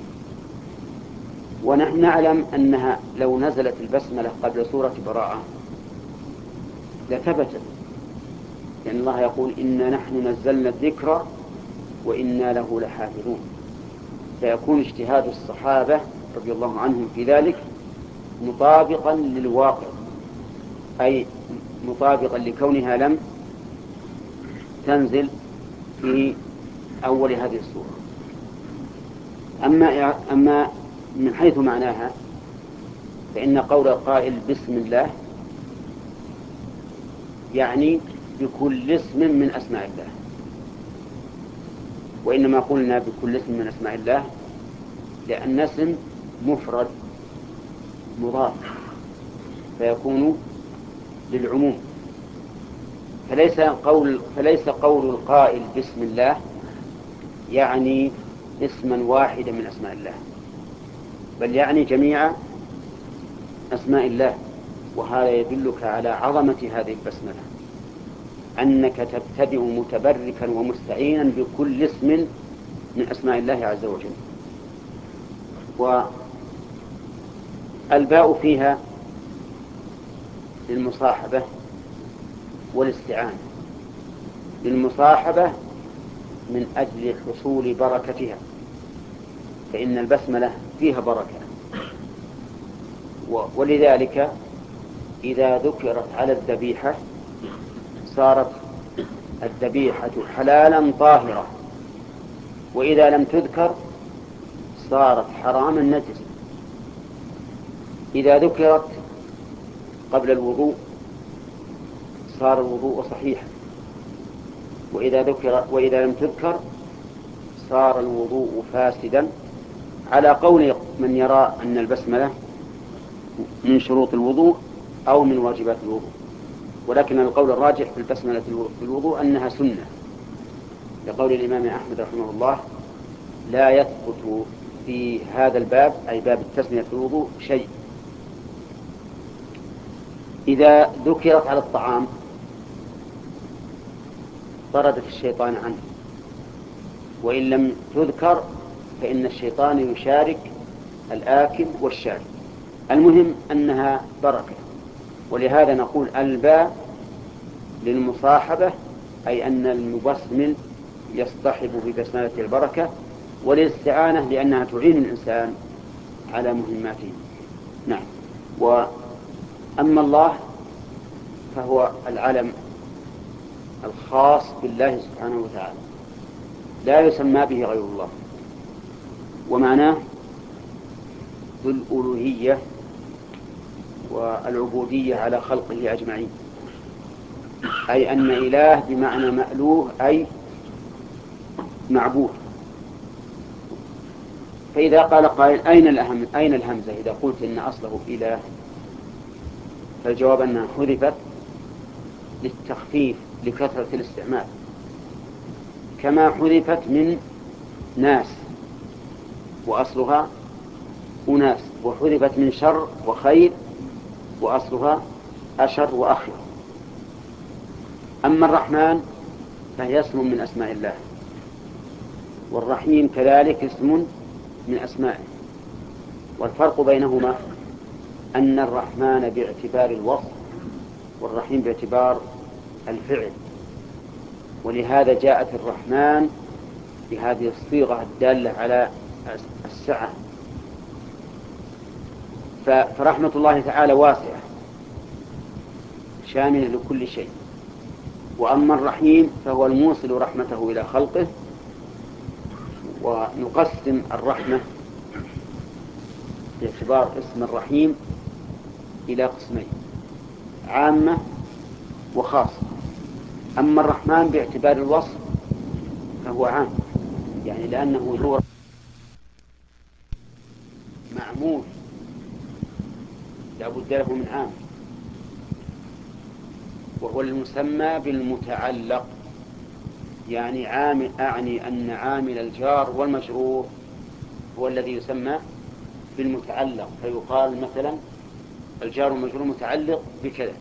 ونحن نعلم أنها لو نزلت البسملة قبل سورة براءة لثبتت، لأن الله يقول إنا نحن نزلنا الذكر وإنا له لحافظون، فيكون اجتهاد الصحابة رضي الله عنهم في ذلك مطابقا للواقع، أي مطابقا لكونها لم تنزل في أول هذه السورة. أما, أما من حيث معناها فإن قول القائل بسم الله يعني بكل اسم من أسماء الله، وإنما قلنا بكل اسم من أسماء الله لأن اسم مفرد مضاف فيكون للعموم، فليس قول, فليس قول القائل بسم الله يعني اسما واحدا من أسماء الله، بل يعني جميع أسماء الله. وهذا يدلك على عظمة هذه البسملة، أنك تبتدئ متبركا ومستعينا بكل اسم من أسماء الله عز وجل. والباء فيها للمصاحبة والاستعانة، للمصاحبة من أجل حصول بركتها، فإن البسملة فيها بركة، ولذلك إذا ذكرت على الذبيحة صارت الذبيحة حلالا طاهرة، وإذا لم تذكر صارت حراما نجسا. إذا ذكرت قبل الوضوء صار الوضوء صحيحا، وإذا ذكر وإذا لم تذكر صار الوضوء فاسدا، على قول من يرى أن البسملة من شروط الوضوء أو من واجبات الوضوء، ولكن القول الراجح في البسملة في الوضوء أنها سنة، لقول الإمام أحمد رحمه الله لا يثبت في هذا الباب أي باب التسمية في الوضوء شيء. إذا ذكرت على الطعام طردت الشيطان عنه، وإن لم تذكر فإن الشيطان يشارك الآكل والشارب. المهم أنها بركة، ولهذا نقول الباء للمصاحبة، أي أن المبسمل يصطحب ببسملة البركة، وللاستعانة لأنها تعين الإنسان على مهماته. نعم. وأما الله فهو العلم الخاص بالله سبحانه وتعالى، لا يسمى به غير الله، ومعناه ذو الألوهية والعبودية على خلقه أجمعين، أي أن إله بمعنى مألوه أي معبود. فإذا قال قائل أين الأهم أين الهمزة إذا قلت إن أصله إله، فالجواب أنها حذفت للتخفيف لكثرة الاستعمال، كما حذفت من ناس وأصلها أناس، وحذفت من شر وخير وأصلها أشر وأخير. أما الرحمن فهي اسم من أسماء الله، والرحيم كذلك اسم من أسمائه، والفرق بينهما أن الرحمن باعتبار الوصف والرحيم باعتبار الفعل، ولهذا جاءت الرحمن بهذه الصيغة الدالة على السعة. فرحمة الله تعالى واسعة شاملة لكل شيء. وأما الرحيم فهو الموصل رحمته إلى خلقه. ونقسم الرحمة باعتبار اسم الرحيم إلى قسمين، عامة وخاصة. أما الرحمن باعتبار الوصف فهو عام، يعني لأنه ذو معمول لا بد له من عام، وهو المسمى بالمتعلق، يعني عامل أعني أن عامل الجار والمجرور هو الذي يسمى بالمتعلق، فيقال مثلا الجار والمجرور متعلق بكذا.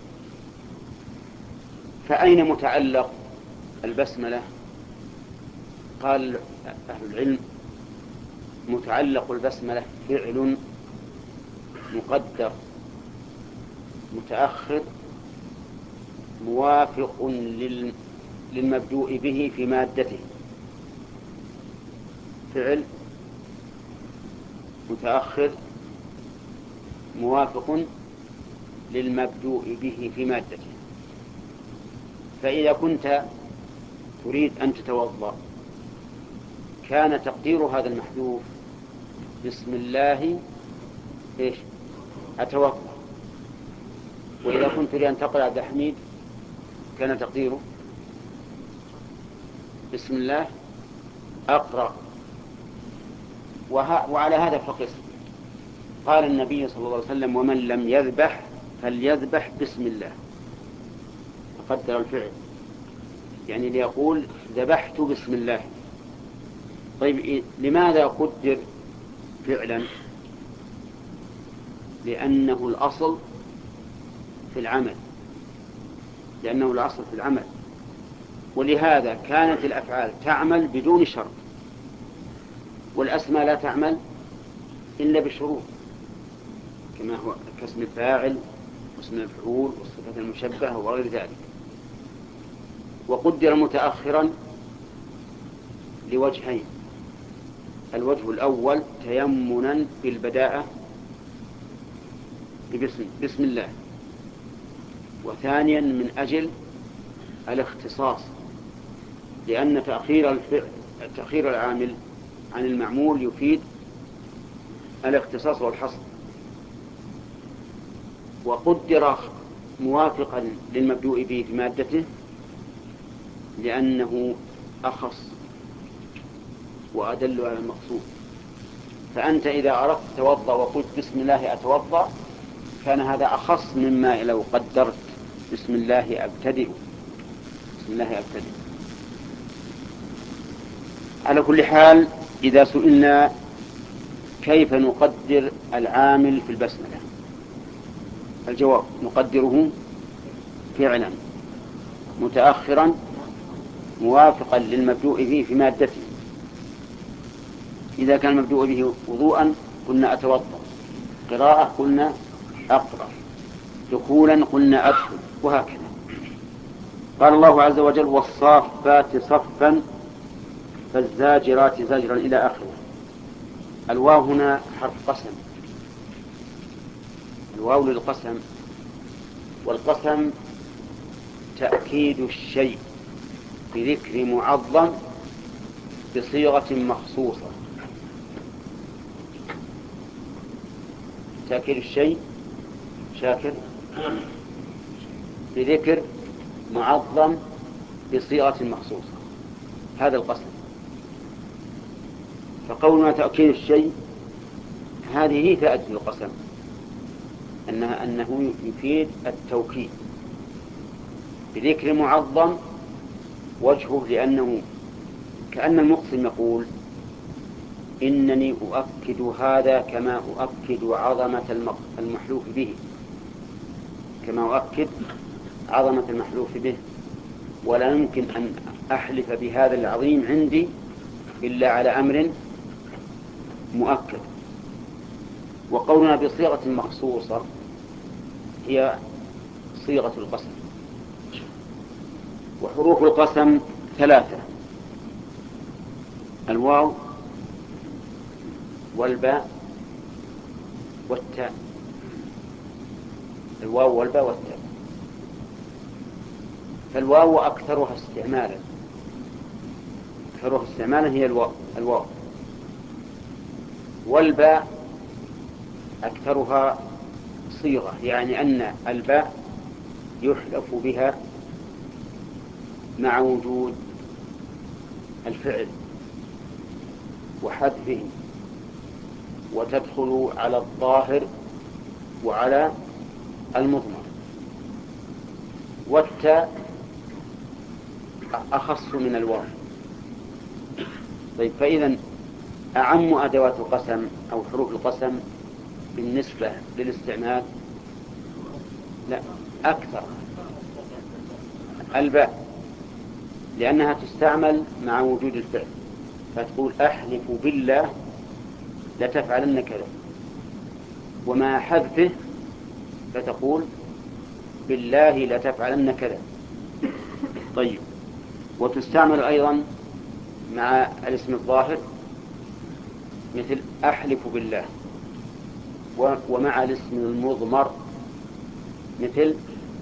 فأين متعلق البسملة؟ قال أهل العلم متعلق البسملة فعل مقدر متأخر موافق للمبدوء به في مادته، فعل متأخر موافق للمبدوء به في مادته. فإذا كنت تريد أن تتوضأ كان تقدير هذا المحذوف بسم الله إيش أتوضأ، وإذا كنت تريد أن تقرأ عبد الحميد كان تقديره بسم الله أقرأ. وعلى هذا فقس قال النبي صلى الله عليه وسلم ومن لم يذبح فليذبح بسم الله، فقدر الفعل يعني ليقول ذبحت بسم الله. طيب لماذا قدر فعلا؟ لأنه الأصل في العمل، لأنه الأصل في العمل ولهذا كانت الأفعال تعمل بدون شرط، والأسماء لا تعمل إلا بشروط، كما هو كاسم الفاعل واسم المفعول والصفة المشبهة وغير ذلك. وقدر متأخرا لوجهين: الوجه الأول تيمنا بالبداءة بسم, بسم الله، وثانيا من أجل الاختصاص، لأن تأخير الفعل تأخير العامل عن المعمول يفيد الاختصاص والحصر. وقدر موافقا للمبدوء به في مادته لأنه أخص وأدل على المقصود. فأنت إذا أردت توضأ وقلت بسم الله أتوضأ كان هذا أخص مما لو قدرت بسم الله أبتدئ بسم الله أبتدئ. على كل حال إذا سئلنا كيف نقدر العامل في البسملة، الجواب نقدره فعلا متأخرا موافقا للمبدوء به في مادته. إذا كان المبدوء به وضوءا قلنا أتوضأ، قراءة قلنا أقرأ، دخولا قلنا أدخل، وهكذا. قال الله عز وجل والصافات صفا فالزاجرات زجرا إلى آخره. الواو هنا حرف قسم، الواو للقسم، والقسم تأكيد الشيء بذكر معظم بصيغة مخصوصة. تأكيد الشيء شاكر بذكر معظم بصيغة مخصوصة، هذا القسم. فقولنا تأكيد الشيء هذه هي فائدة القسم، أنها أنه يفيد التوكيد بذكر معظم. وجهه لأنه كأن المقسم يقول إنني أؤكد هذا كما أؤكد عظمة المحلوف به، كما أؤكد عظمة المحلوف به، ولا يمكن أن أحلف بهذا العظيم عندي إلا على أمر مؤكد. وقولنا بصيغة مخصوصة هي صيغة القسم. وحروف القسم ثلاثة: الواو والباء والتاء. الواو والباء والتاء. فالواو أكثرها استعمالا، أكثرها استعمالا هي الواو, الواو. والباء أكثرها صيغة، يعني أن الباء يحلف بها مع وجود الفعل وحذفه، وتدخل على الظاهر وعلى المضمر. والتاء أخص من الواو. طيب، فإذا أعم أدوات القسم أو حروف القسم بالنسبة للاستعمال لا أكثر الباء، لأنها تستعمل مع وجود الفعل، فتقول أحلف بالله لتفعلن كذا، ومع حذفه فتقول بالله لتفعلن كذا. طيب، وتستعمل أيضا مع الاسم الظاهر مثل أحلف بالله، ومع الاسم المضمر مثل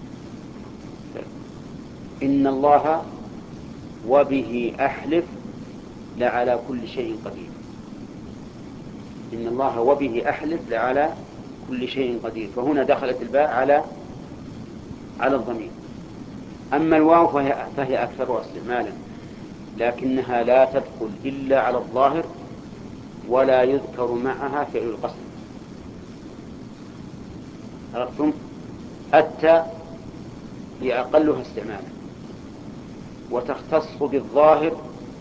إن الله وبه أحلف لعلى كل شيء قدير. إن الله وبه أحلف لعلى كل شيء قدير، فهنا دخلت الباء على على الضمير. أما الواو فهي, فهي أكثرها استعمالا، لكنها لا تدخل إلا على الظاهر ولا يذكر معها فعل القسم. عرفتم؟ التاء هي أقلها استعمالا، وتختص بالظاهر،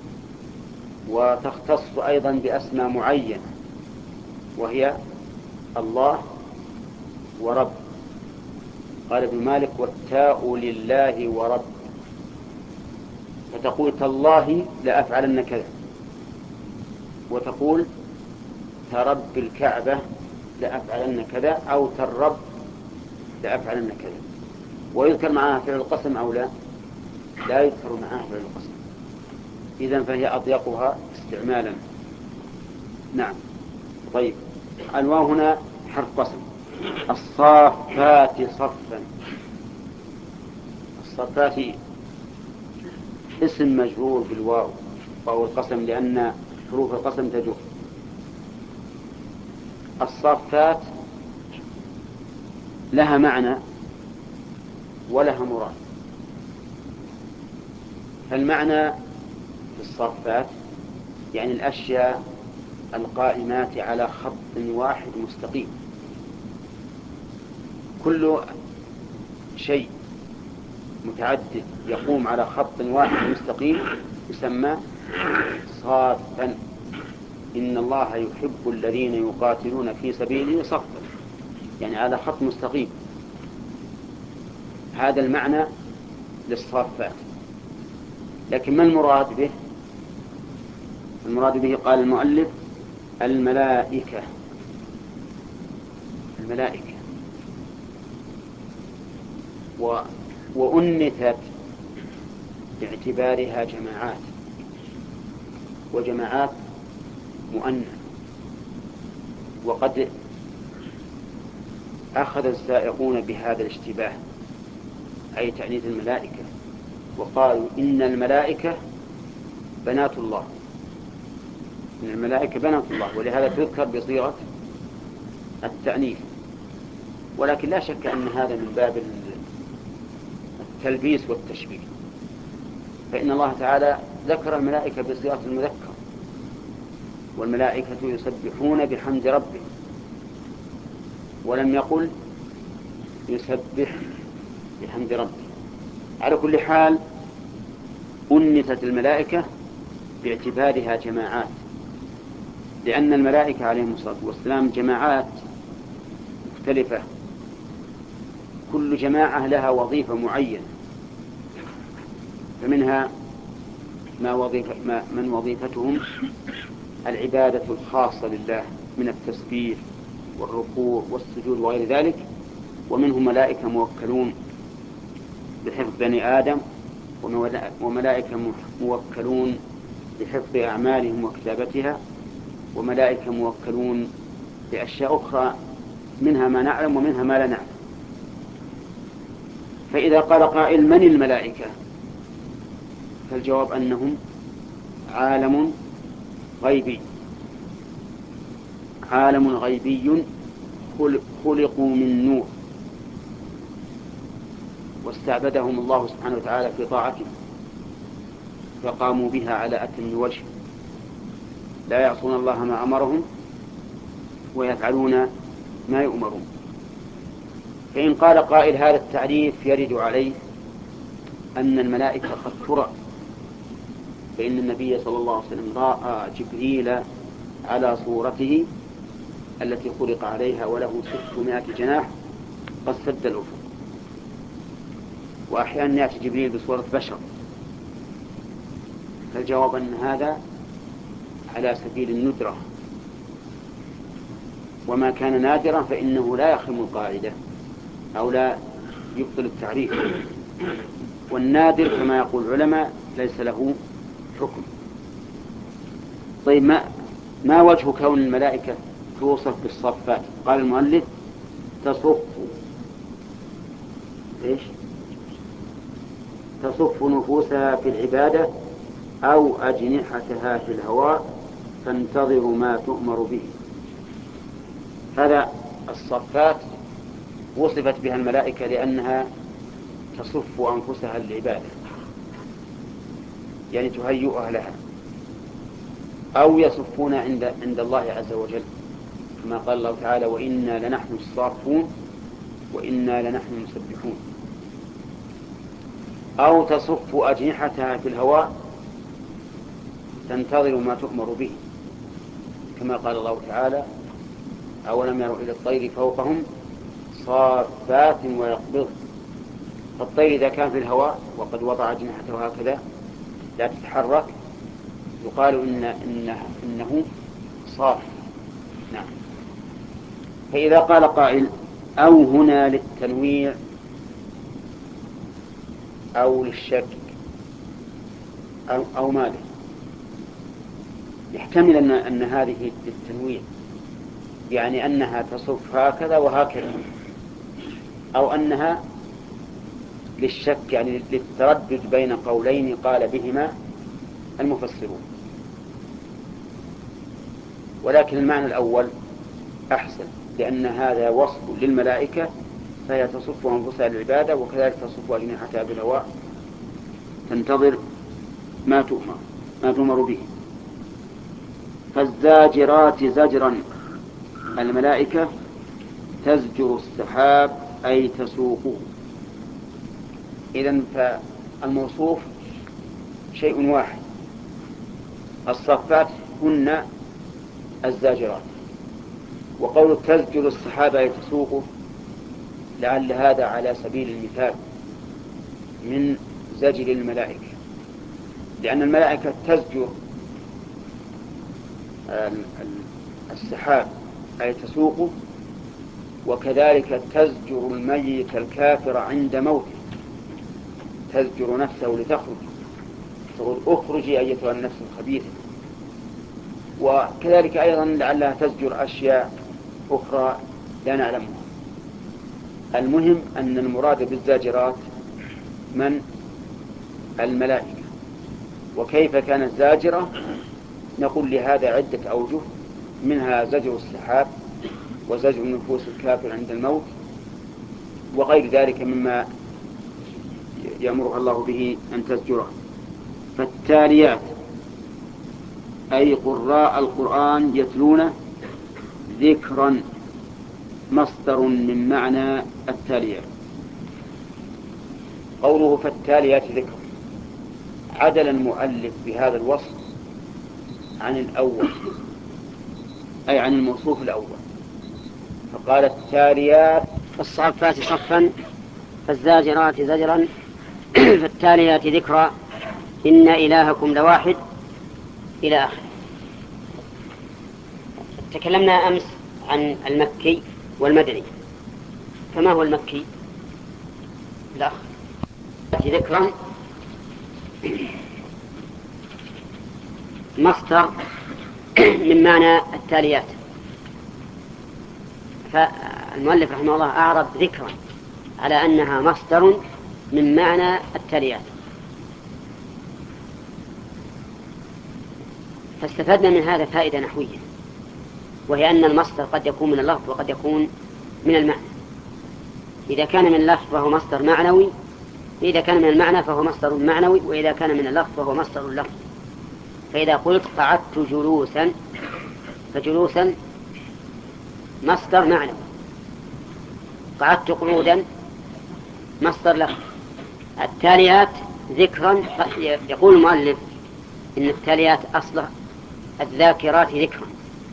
وتختص أيضا بأسماء معينة، وهي الله ورب. قال ابن مالك والتاء لله ورب، فتقول تالله لأفعلن كذا، وتقول ترب الكعبة لأفعلن كذا، أو ترب لأفعلن كذا. ويذكر معها فعل القسم أو لا؟ لا يذكر معها فعل القسم. إذن فهي أضيقها استعمالا. نعم. طيب، الواو هنا حرف قسم. الصافات صفا. الصافات اسم مجرور بالواو، واو القسم، لأن حروف القسم تجر. الصافات لها معنى ولها مراد. فالمعنى في الصافات يعني الأشياء القائمات على خط واحد مستقيم. كل شيء متعدد يقوم على خط واحد مستقيم يسمى صافا. إن الله يحب الذين يقاتلون في سبيله صفا، يعني على خط مستقيم. هذا المعنى للصافات. لكن ما المراد به؟ المراد به قال المؤلف الملائكة. الملائكة و... وأنثت باعتبارها جماعات، وجماعات مؤنث. وقد أخذ السائقون بهذا الاشتباه، أي تعنيف الملائكة، وقالوا إن الملائكة بنات الله. إن الملائكة بنات الله، ولهذا تذكر بصيغة التأنيث. ولكن لا شك أن هذا من باب التلبيس والتشبيه، فإن الله تعالى ذكر الملائكة بصيغة المذكر، والملائكة يسبحون بحمد ربهم، ولم يقل يسبح بحمد ربه. على كل حال أنثت الملائكة باعتبارها جماعات، لأن الملائكة عليهم الصلاة والسلام جماعات مختلفة، كل جماعة لها وظيفة معينة، فمنها ما وظيفة ما من وظيفتهم العبادة الخاصة لله من التسبيح والركوع والسجود وغير ذلك، ومنهم ملائكة موكلون بحفظ بني آدم، وملائكة موكلون بحفظ أعمالهم وكتابتها، وملائكة موكلون بأشياء أخرى منها ما نعلم ومنها ما لا نعلم. فإذا قال قائل من الملائكة؟ فالجواب أنهم عالم غيبي، عالم غيبي خلقوا من نور، واستعبدهم الله سبحانه وتعالى في طاعته فقاموا بها على أتم وجه، لا يعصون الله ما أمرهم ويفعلون ما يؤمرون. فإن قال قائل هذا التعريف يرد عليه أن الملائكة قد ترى، فإن النبي صلى الله عليه وسلم رأى جبريل على صورته التي خلق عليها وله ستمائة جناح قد سد الأفق، وأحيانا يأتي جبريل بصورة بشر. فالجواب أن هذا على سبيل الندرة، وما كان نادرا فإنه لا يخرم القاعدة أو لا يبطل التعريف، والنادر كما يقول العلماء ليس له حكم. طيب ما, ما وجه كون الملائكة توصف بالصفات؟ قال المؤلف تصف إيش؟ تصف نفوسها في العبادة أو أجنحتها في الهواء تنتظر ما تؤمر به. هذا الصفات وصفت بها الملائكة لأنها تصف أنفسها للعبادة، يعني تهيئها لها، أو يصفون عند عند الله عز وجل كما قال الله تعالى وإنا لنحن الصافون وإنا لنحن المسبحون، أو تصف أجنحتها في الهواء تنتظر ما تؤمر به كما قال الله تعالى أولم يروا إلى الطير فوقهم صافات ويقبض. فالطير إذا كان في الهواء وقد وضع أجنحته هكذا لا تتحرك يقال إن إنه, إنه صاف. نعم. فإذا قال قائل أو هنا للتنويع أو للشك أو, أو ماذا، يحتمل أن, أن هذه للتنويع يعني أنها تصف هكذا وهكذا، أو أنها للشك يعني للتردد بين قولين قال بهما المفسرون، ولكن المعنى الأول أحسن، لأن هذا وصف للملائكة فهي تصف أنفسها للعبادة وكذلك تصف أجنحتها بالهواء تنتظر ما تؤمر ما تؤمر به. فالزاجرات زجرا، الملائكة تزجر السحاب أي تسوقه. إذن فالموصوف شيء واحد، الصفات هن الزاجرات، وقول تزجر السحاب أي تسوقه لعل هذا على سبيل المثال من زجر الملائكة، لأن الملائكة تزجر السحاب أي تسوقه، وكذلك تزجر الميت الكافر عند موته، تزجر نفسه لتخرج، تقول أخرجي أيتها النفس الخبيثة. وكذلك أيضا لعلها تزجر أشياء أخرى لا نعلمها. المهم أن المراد بالزاجرات من الملائكة. وكيف كانت زاجرة؟ نقول لهذا عدة أوجه، منها زجر السحاب وزجر نفوس الكافر عند الموت وغير ذلك مما يأمرها الله به أن تزجره. فالتاليات أي قراء القرآن يتلون ذكرا مصدر من معنى التاليات. قوله فالتاليات ذكر، عدل المؤلف بهذا الوصف عن الأول، أي عن الموصوف الأول، فقال التاليات فالصافات صفا فالزاجرات زجرا فالتاليات ذكرا إن إلهكم لواحد إلى آخره. تكلمنا أمس عن المكي والمدني، فما هو المكي؟ الأخ ذكرا مصدر من معنى التاليات، فالمؤلف رحمه الله أعرب ذكرا على أنها مصدر من معنى التاليات، فاستفدنا من هذا فائدة نحوية، وهي أن المصدر قد يكون من اللفظ وقد يكون من المعنى. إذا كان من اللفظ فهو مصدر معنوي، إذا كان من المعنى فهو مصدر معنوي، وإذا كان من اللفظ فهو مصدر اللفظ. فإذا قلت قعدت جلوسا فجلوسا مصدر معنوي، قعدت قعودا مصدر لفظ. التاليات ذكرا، يقول المؤلف إن التاليات أصله الذاكرات ذكرا،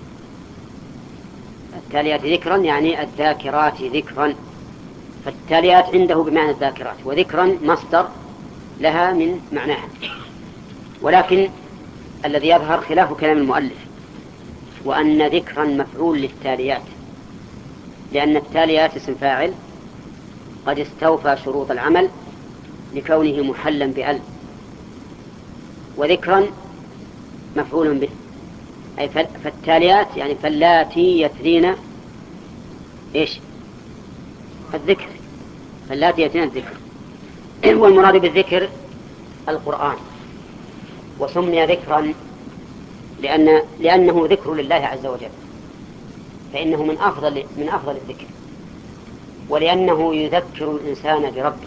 التاليات ذكرا يعني الذاكرات ذكرا، فالتاليات عنده بمعنى الذاكرات، وذكرا مصدر لها من معناها. ولكن الذي يظهر خلاف كلام المؤلف، وأن ذكرا مفعول للتاليات، لأن التاليات اسم فاعل قد استوفى شروط العمل لكونه محلا بأل، وذكرا مفعول به، أي فالتاليات يعني فاللاتي يتلين إيش؟ الذكر، فاللاتي يتلين الذكر. والمراد بالذكر القرآن، وسمي ذكرا لأن لأنه ذكر لله عز وجل، فإنه من أفضل من أفضل الذكر، ولأنه يذكر الإنسان بربه،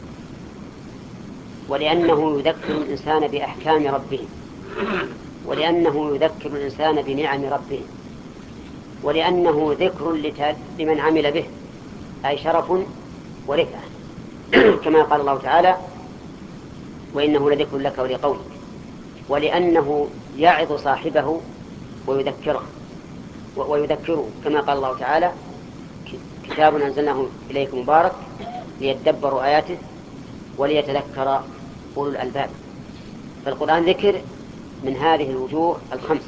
ولأنه يذكر الإنسان بأحكام ربه، ولأنه يذكر الإنسان بنعم ربه، ولأنه ذكر لمن عمل به، أي شرف ورفعة كما قال الله تعالى وإنه لذكر لك ولقومك، ولأنه يعظ صاحبه ويذكره ويذكره كما قال الله تعالى كتاب أنزلناه إليكم مبارك ليدبروا آياته وليتذكر أولو الألباب. فالقرآن ذكر من هذه الوجوه الخمسة.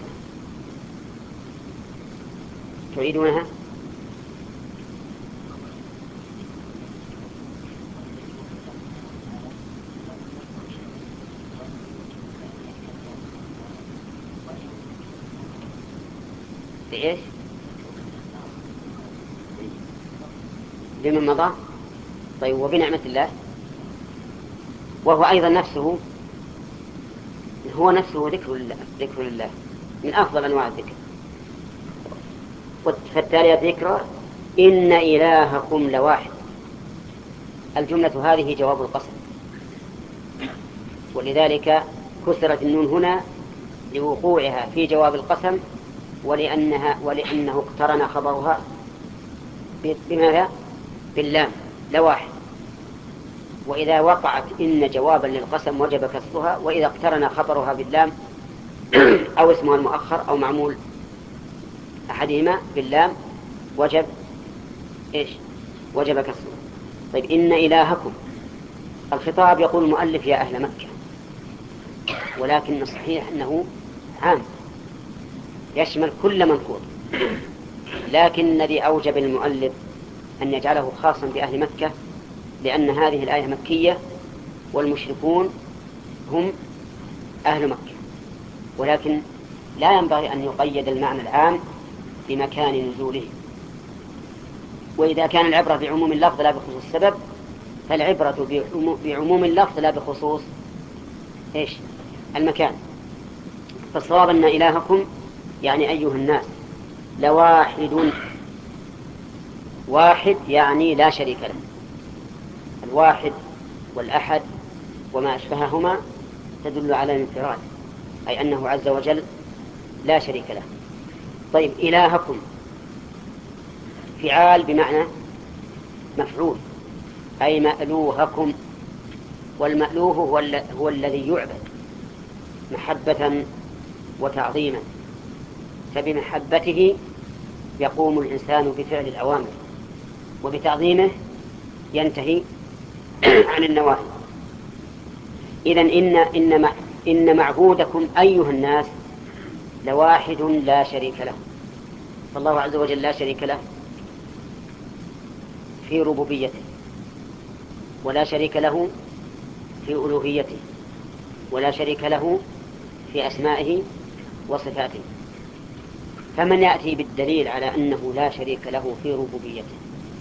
تعيدونها؟ بإيش؟ بمن مضى؟ طيب، وبنعمة الله، وهو أيضا نفسه هو نفسه ذكر لله، ذكر لله من أفضل أنواع الذكر. فالتاليات ذكر إن إلهكم لواحد. الجملة هذه جواب القسم، ولذلك كسرت النون هنا لوقوعها في جواب القسم، ولأنها ولأنه اقترن خبرها بماذا؟ باللام لواحد. وإذا وقعت إن جوابا للقسم وجب كسرها، وإذا اقترن خبرها باللام أو اسمها المؤخر أو معمول أحدهما باللام وجب إيش؟ وجب كسرها. طيب، إن إلهكم، الخطاب يقول المؤلف يا أهل مكة، ولكن الصحيح أنه عام يشمل كل منقول، لكن الذي أوجب المؤلف أن يجعله خاصا بأهل مكة لأن هذه الآية مكية والمشركون هم أهل مكة، ولكن لا ينبغي أن يقيد المعنى العام بمكان نزوله. وإذا كان العبرة بعموم اللفظ لا بخصوص السبب، فالعبرة بعموم اللفظ لا بخصوص إيش؟ المكان. فالصواب أن إلهكم يعني أيها الناس لواحد، واحد يعني لا شريك له. الواحد والأحد وما أشبههما تدل على الانفراد، أي أنه عز وجل لا شريك له. طيب إلهكم فعال بمعنى مفعول، أي مألوهكم، والمألوه هو, هو الذي يعبد محبة وتعظيما، فبمحبته يقوم الإنسان بفعل الأوامر، وبتعظيمه ينتهي عن النواهي. إذن إن, إن, إن معبودكم أيها الناس لواحد لا شريك له. فالله عز وجل لا شريك له في ربوبيته، ولا شريك له في ألوهيته، ولا شريك له في أسمائه وصفاته. فمن يأتي بالدليل على أنه لا شريك له في ربوبيته؟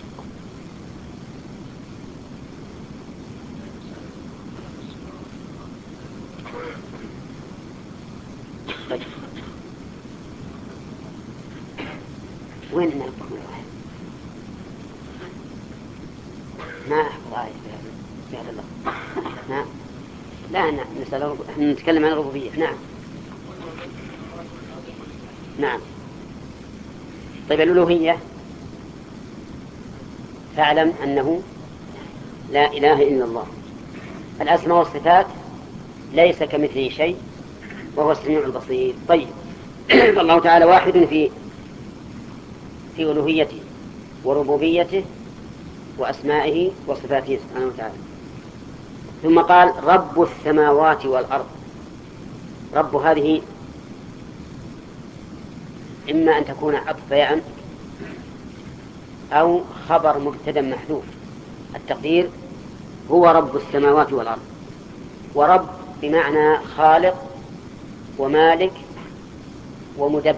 طيب وين نحفظ ما أحفظ آية في هذا الله؟ نعم لا نعم نسأل، احنا نتكلم عن الربوبية. نعم نعم. طيب الألوهية فاعلم أنه لا إله إلا الله. الأسماء والصفات ليس كمثله شيء وهو السميع البصير. طيب الله تعالى واحد في في ألوهيته وربوبيته وأسمائه وصفاته سبحانه وتعالى. ثم قال رب السماوات والأرض. رب هذه إما أن تكون عطف بيان أو خبر مبتدأ محذوف. التقدير هو رب السماوات والأرض، ورب بمعنى خالق ومالك ومدبر،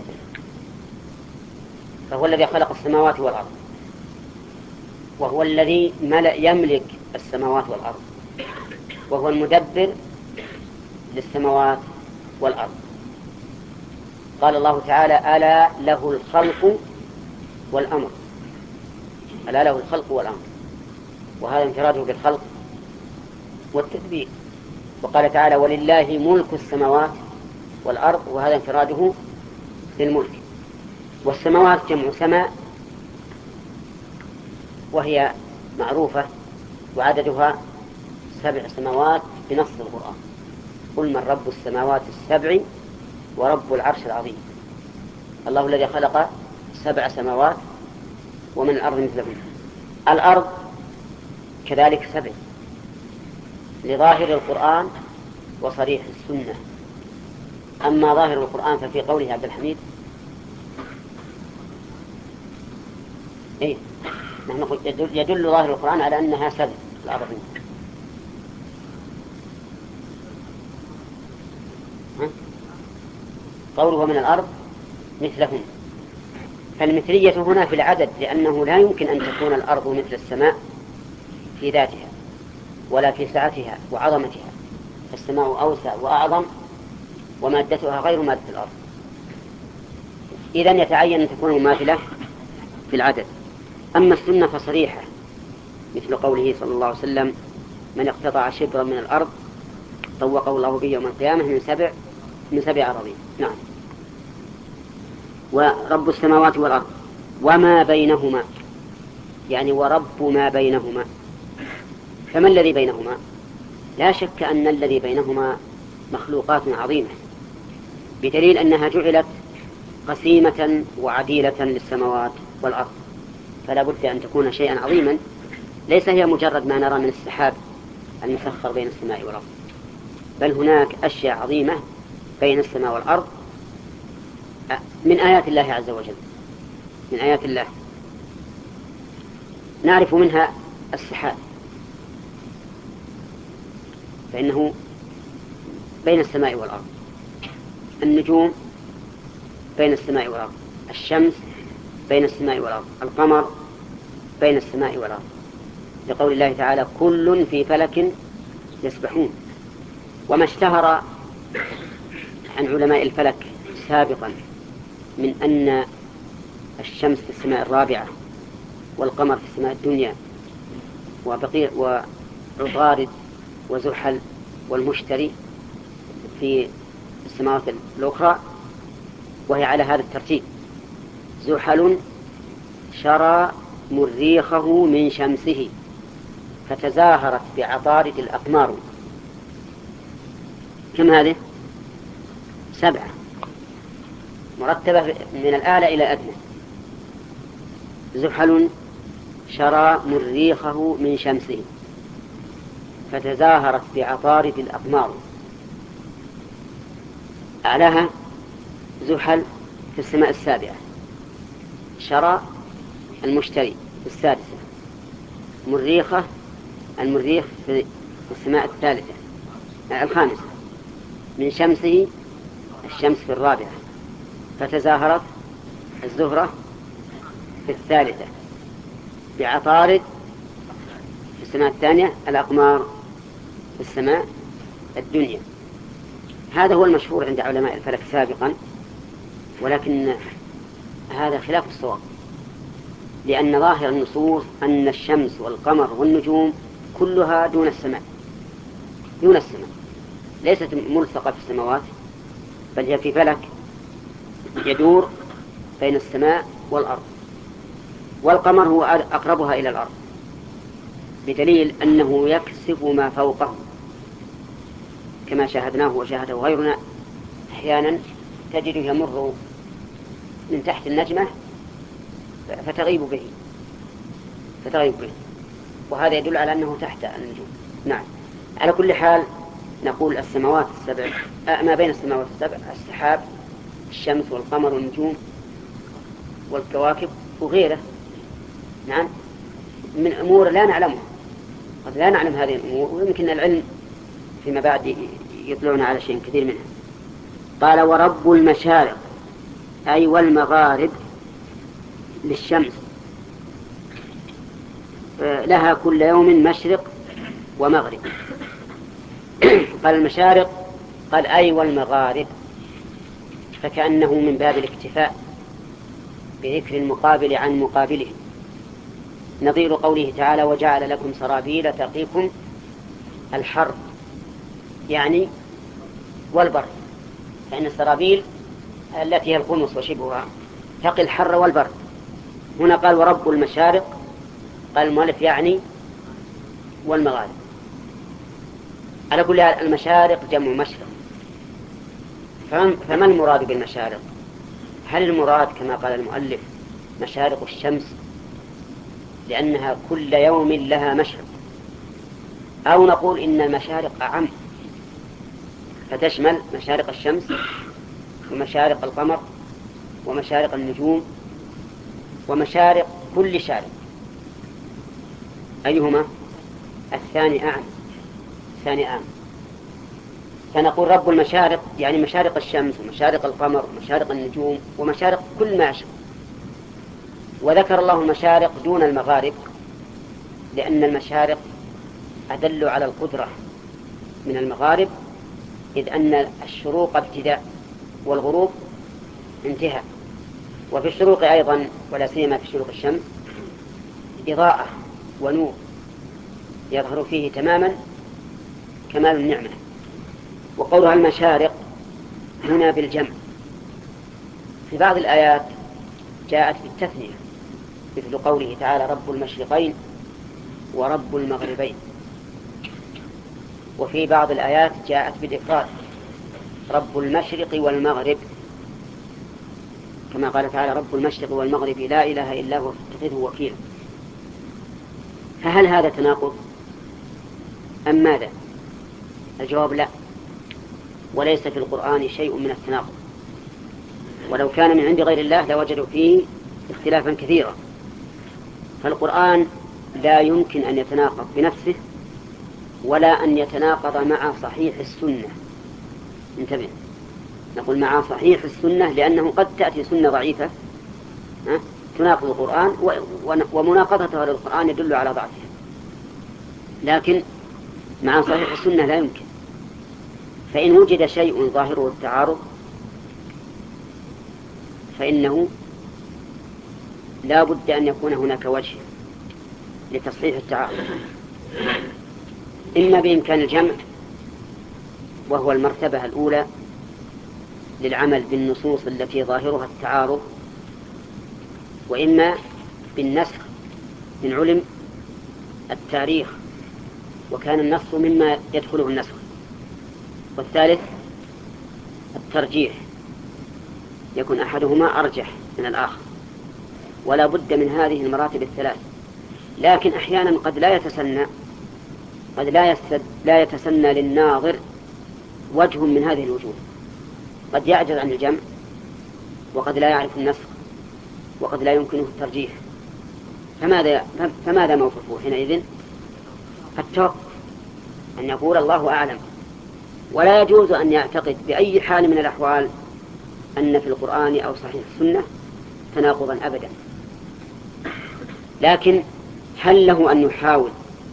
فهو الذي خلق السماوات والأرض، وهو الذي يملك السماوات والأرض، وهو المدبر للسماوات والأرض. قال الله تعالى ألا له الخلق والأمر. ألا له الخلق والأمر، وهذا انفراده بالخلق والتدبير. وقال تعالى ولله ملك السماوات والأرض، وهذا انفراده بالملك. والسماوات جمع سماء، وهي معروفة وعددها سبع سماوات بنص القرآن. قل من رب السماوات السبع ورب العرش العظيم. الله الذي خلق سبع سماوات ومن الأرض مثلهن. الأرض كذلك سبع لظاهر القرآن وصريح السنة. أما ظاهر القرآن ففي قوله عبد الحميد إيه؟ نحن نقول يدل, يدل ظاهر القرآن على أنها سبع الأرض. قوله من الأرض مثلهن، فالمثلية هنا في العدد، لأنه لا يمكن أن تكون الأرض مثل السماء في ذاتها ولا في سعتها وعظمتها، فالسماء أوسع وأعظم ومادتها غير مادة الأرض. إذن يتعين أن تكون مماثلة في العدد. أما السنة فصريحة، مثل قوله صلى الله عليه وسلم من اقتطع شبرا من الأرض طوقه الله به يوم القيامة من سبع من سبع أراضين. نعم. ورب السماوات والأرض وما بينهما، يعني ورب ما بينهما. فما الذي بينهما؟ لا شك أن الذي بينهما مخلوقات عظيمة، بدليل أنها جعلت قسيمة وعديلة للسماوات والأرض، فلا بد أن تكون شيئا عظيما، ليس هي مجرد ما نرى من السحاب المسخر بين السماء والأرض، بل هناك أشياء عظيمة بين السماء والأرض من آيات الله عز وجل، من آيات الله. نعرف منها السحاب، فإنه بين السماء والأرض، النجوم بين السماء والأرض، الشمس بين السماء والأرض، القمر بين السماء والأرض، لقول الله تعالى كل في فلك يسبحون. وما اشتهر عن علماء الفلك سابقا من أن الشمس في السماء الرابعة والقمر في السماء الدنيا وبقية وعطارد وزحل والمشتري في السماوات الأخرى، وهي على هذا الترتيب: زحل شرى مريخه من شمسه فتزاهرت بعطارد الأقمار. كم هذه؟ سبعة مرتبة من الأعلى إلى الأدنى. زحل شرى مريخه من شمسه فتزاهرت بعطارد الأقمار. أعلاها زحل في السماء السابعة، شرى المشتري في السادسة، مريخة المريخ في السماء الثالثة الخامسة، من شمسه الشمس في الرابعة، فتزاهرت الزهرة في الثالثة، بعطارد في السماء الثانية، الأقمار في السماء الدنيا. هذا هو المشهور عند علماء الفلك سابقا، ولكن هذا خلاف الصواب، لأن ظاهر النصوص أن الشمس والقمر والنجوم كلها دون السماء، دون السماء، ليست ملصقة في السماوات، بل هي في فلك يدور بين السماء والأرض، والقمر هو أقربها إلى الأرض، بدليل أنه يكسف ما فوقه كما شاهدناه وشاهده غيرنا. أحيانا تجده يمر من تحت النجمة فتغيب به فتغيب به وهذا يدل على أنه تحت النجوم. نعم، على كل حال نقول السماوات السبع، ما بين السماوات السبع السحاب، الشمس والقمر والنجوم والكواكب وغيره. نعم، من أمور لا نعلمها، قد لا نعلم هذه الأمور، ويمكن العلم فيما بعد يطلعنا على شيء كثير منها. قال: ورب المشارق أي والمغارب للشمس لها كل يوم مشرق ومغرب. قال المشارق، قال أي والمغارب، فكأنه من باب الاكتفاء بذكر المقابل عن مقابله، نظير قوله تعالى: وجعل لكم سرابيل تقيكم الحر، يعني والبر، فإن السرابيل التي هي القمص وشبهها تقي الحر والبر. هنا قال ورب المشارق، قال المؤلف يعني والمغارب. على كل المشارق جمع مشرق، فما المراد بالمشارق؟ هل المراد كما قال المؤلف مشارق الشمس لأنها كل يوم لها مشرق، أو نقول إن المشارق أعم فتشمل مشارق الشمس ومشارق القمر ومشارق النجوم ومشارق كل شارق؟ أيهما؟ الثاني أعم، الثاني أعم. فنقول رب المشارق يعني مشارق الشمس ومشارق القمر ومشارق النجوم ومشارق كل ما يشاء. وذكر الله المشارق دون المغارب لأن المشارق أدل على القدرة من المغارب، إذ أن الشروق ابتداء والغروب انتهاء، وفي الشروق أيضا ولا سيما في شروق الشمس إضاءة ونور يظهر فيه تماما كمال النعمة. وقولها المشارق هنا بالجمع، في بعض الآيات جاءت بالتثنية مثل قوله تعالى: رب المشرقين ورب المغربين. وفي بعض الآيات جاءت بالإفراد: رب المشرق والمغرب، كما قال تعالى: رب المشرق والمغرب لا إله إلا هو فاتخذه وكيلا. فهل هذا تناقض أم ماذا؟ الجواب لا، وليس في القرآن شيء من التناقض، ولو كان من عند غير الله لوجدوا فيه اختلافا كثيرا. فالقرآن لا يمكن أن يتناقض بنفسه ولا أن يتناقض مع صحيح السنة. انتبه، نقول مع صحيح السنة لأنه قد تأتي سنة ضعيفة تناقض القرآن ومناقضتها للقرآن يدل على ضعفها، لكن مع صحيح السنة لا يمكن. فإن وجد شيء ظاهره التعارض فإنه لا بد أن يكون هناك وجه لتصحيح التعارض، إما بإمكان الجمع وهو المرتبة الأولى للعمل بالنصوص التي ظاهرها التعارض، وإما بالنسخ إن علم التاريخ وكان النص مما يدخله النسخ. والثالث الترجيح، يكون أحدهما أرجح من الآخر، ولا بد من هذه المراتب الثلاث. لكن أحيانا قد لا يتسنى قد لا, يستد لا يتسنى للناظر وجه من هذه الوجوه، قد يعجز عن الجمع، وقد لا يعرف النسخ، وقد لا يمكنه الترجيح. فماذا, فماذا موقفه حينئذ؟ التوقف، أن يقول الله أعلم. ولا يجوز أن يعتقد بأي حال من الأحوال أن في القرآن أو صحيح السنة تناقضا أبدا. لكن هل له أن يحاول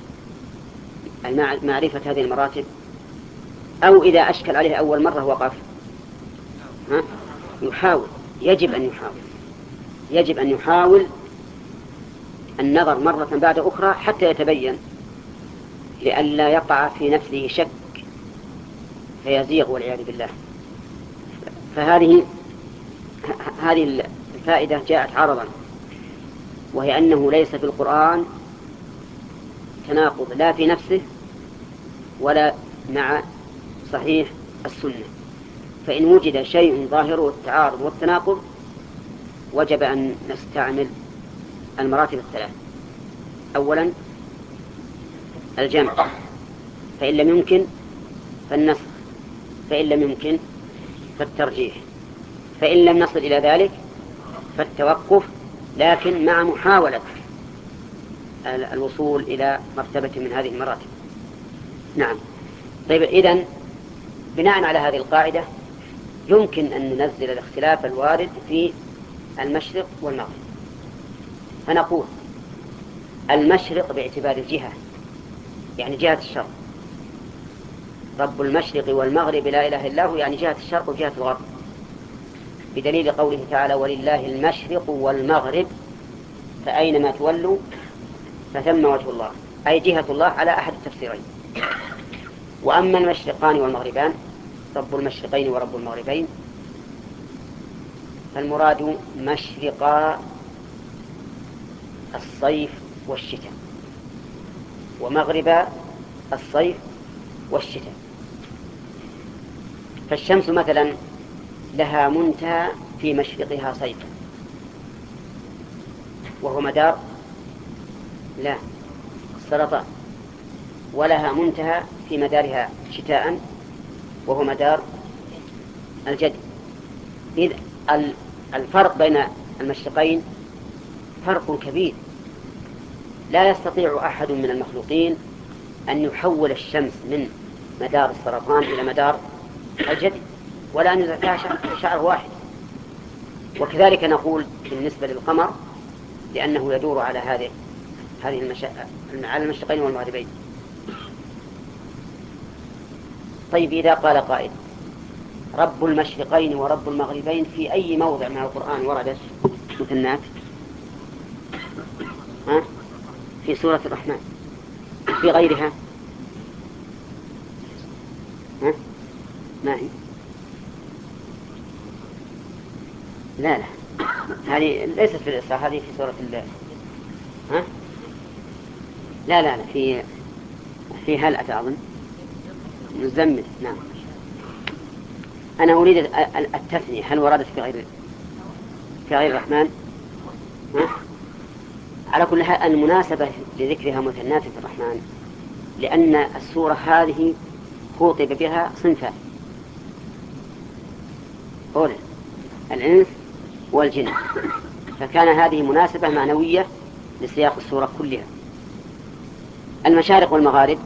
معرفة هذه المراتب، أو إذا أشكل عليه أول مرة وقف؟ ها؟ يحاول، يجب أن يحاول يجب أن يحاول النظر مرة بعد أخرى حتى يتبين، لئلا يقع في نفسه شك فيزيغ والعياذ بالله. فهذه هذه الفائدة جاءت عرضا، وهي أنه ليس في القرآن تناقض لا في نفسه ولا مع صحيح السنة. فإن وجد شيء ظاهره التعارض والتناقض وجب أن نستعمل المراتب الثلاث. أولا الجمع، فإن لم يمكن فالنسخ، فإن لم يمكن فالترجيح، فإن لم نصل إلى ذلك فالتوقف، لكن مع محاولة الوصول إلى مرتبة من هذه المراتب. نعم. طيب، إذن بناء على هذه القاعدة يمكن أن ننزل الاختلاف الوارد في المشرق والمغرب، فنقول المشرق باعتبار الجهة، يعني جهة الشرق، رب المشرق والمغرب لا إله إلا هو، يعني جهة الشرق وجهة الغرب، بدليل قوله تعالى ولله المشرق والمغرب فأينما تولوا فثم وجه الله، أي جهة الله على أحد التفسيرين. وأما المشرقان والمغربان، رب المشرقين ورب المغربين، فالمراد مشرقا الصيف والشتاء، ومغرب الصيف والشتاء. فالشمس مثلا لها منتهى في مشرقها صيفا وهو مدار لا السرطان، ولها منتهى في مدارها شتاء وهو مدار الجد. إذ الفرق بين المشرقين فرق كبير، لا يستطيع أحد من المخلوقين أن يحول الشمس من مدار السرطان إلى مدار الجد، ولا أن يزعفها شعر واحد. وكذلك نقول بالنسبة للقمر، لأنه يدور على هذه هذه المش... على المشرقين والمغربين. طيب، إذا قال قائل رب المشرقين ورب المغربين، في أي موضع من القرآن وردت مثنات؟ ها؟ في سورة الرحمن، في غيرها؟ ها؟ ما هي؟ لا لا، هذه ليست في الإسراء، هذه في سورة الله. ها؟ لا لا لا، في في هل أتى أظن مزمل. نعم، أنا أريد التثنية، هل وردت في غير في غير الرحمن؟ ها؟ على كل حال المناسبة لذكرها مثنات في الرحمن لأن السورة هذه خوطب بها صنفان، أولا الإنس والجن، فكان هذه مناسبة معنوية لسياق السورة كلها. المشارق والمغارب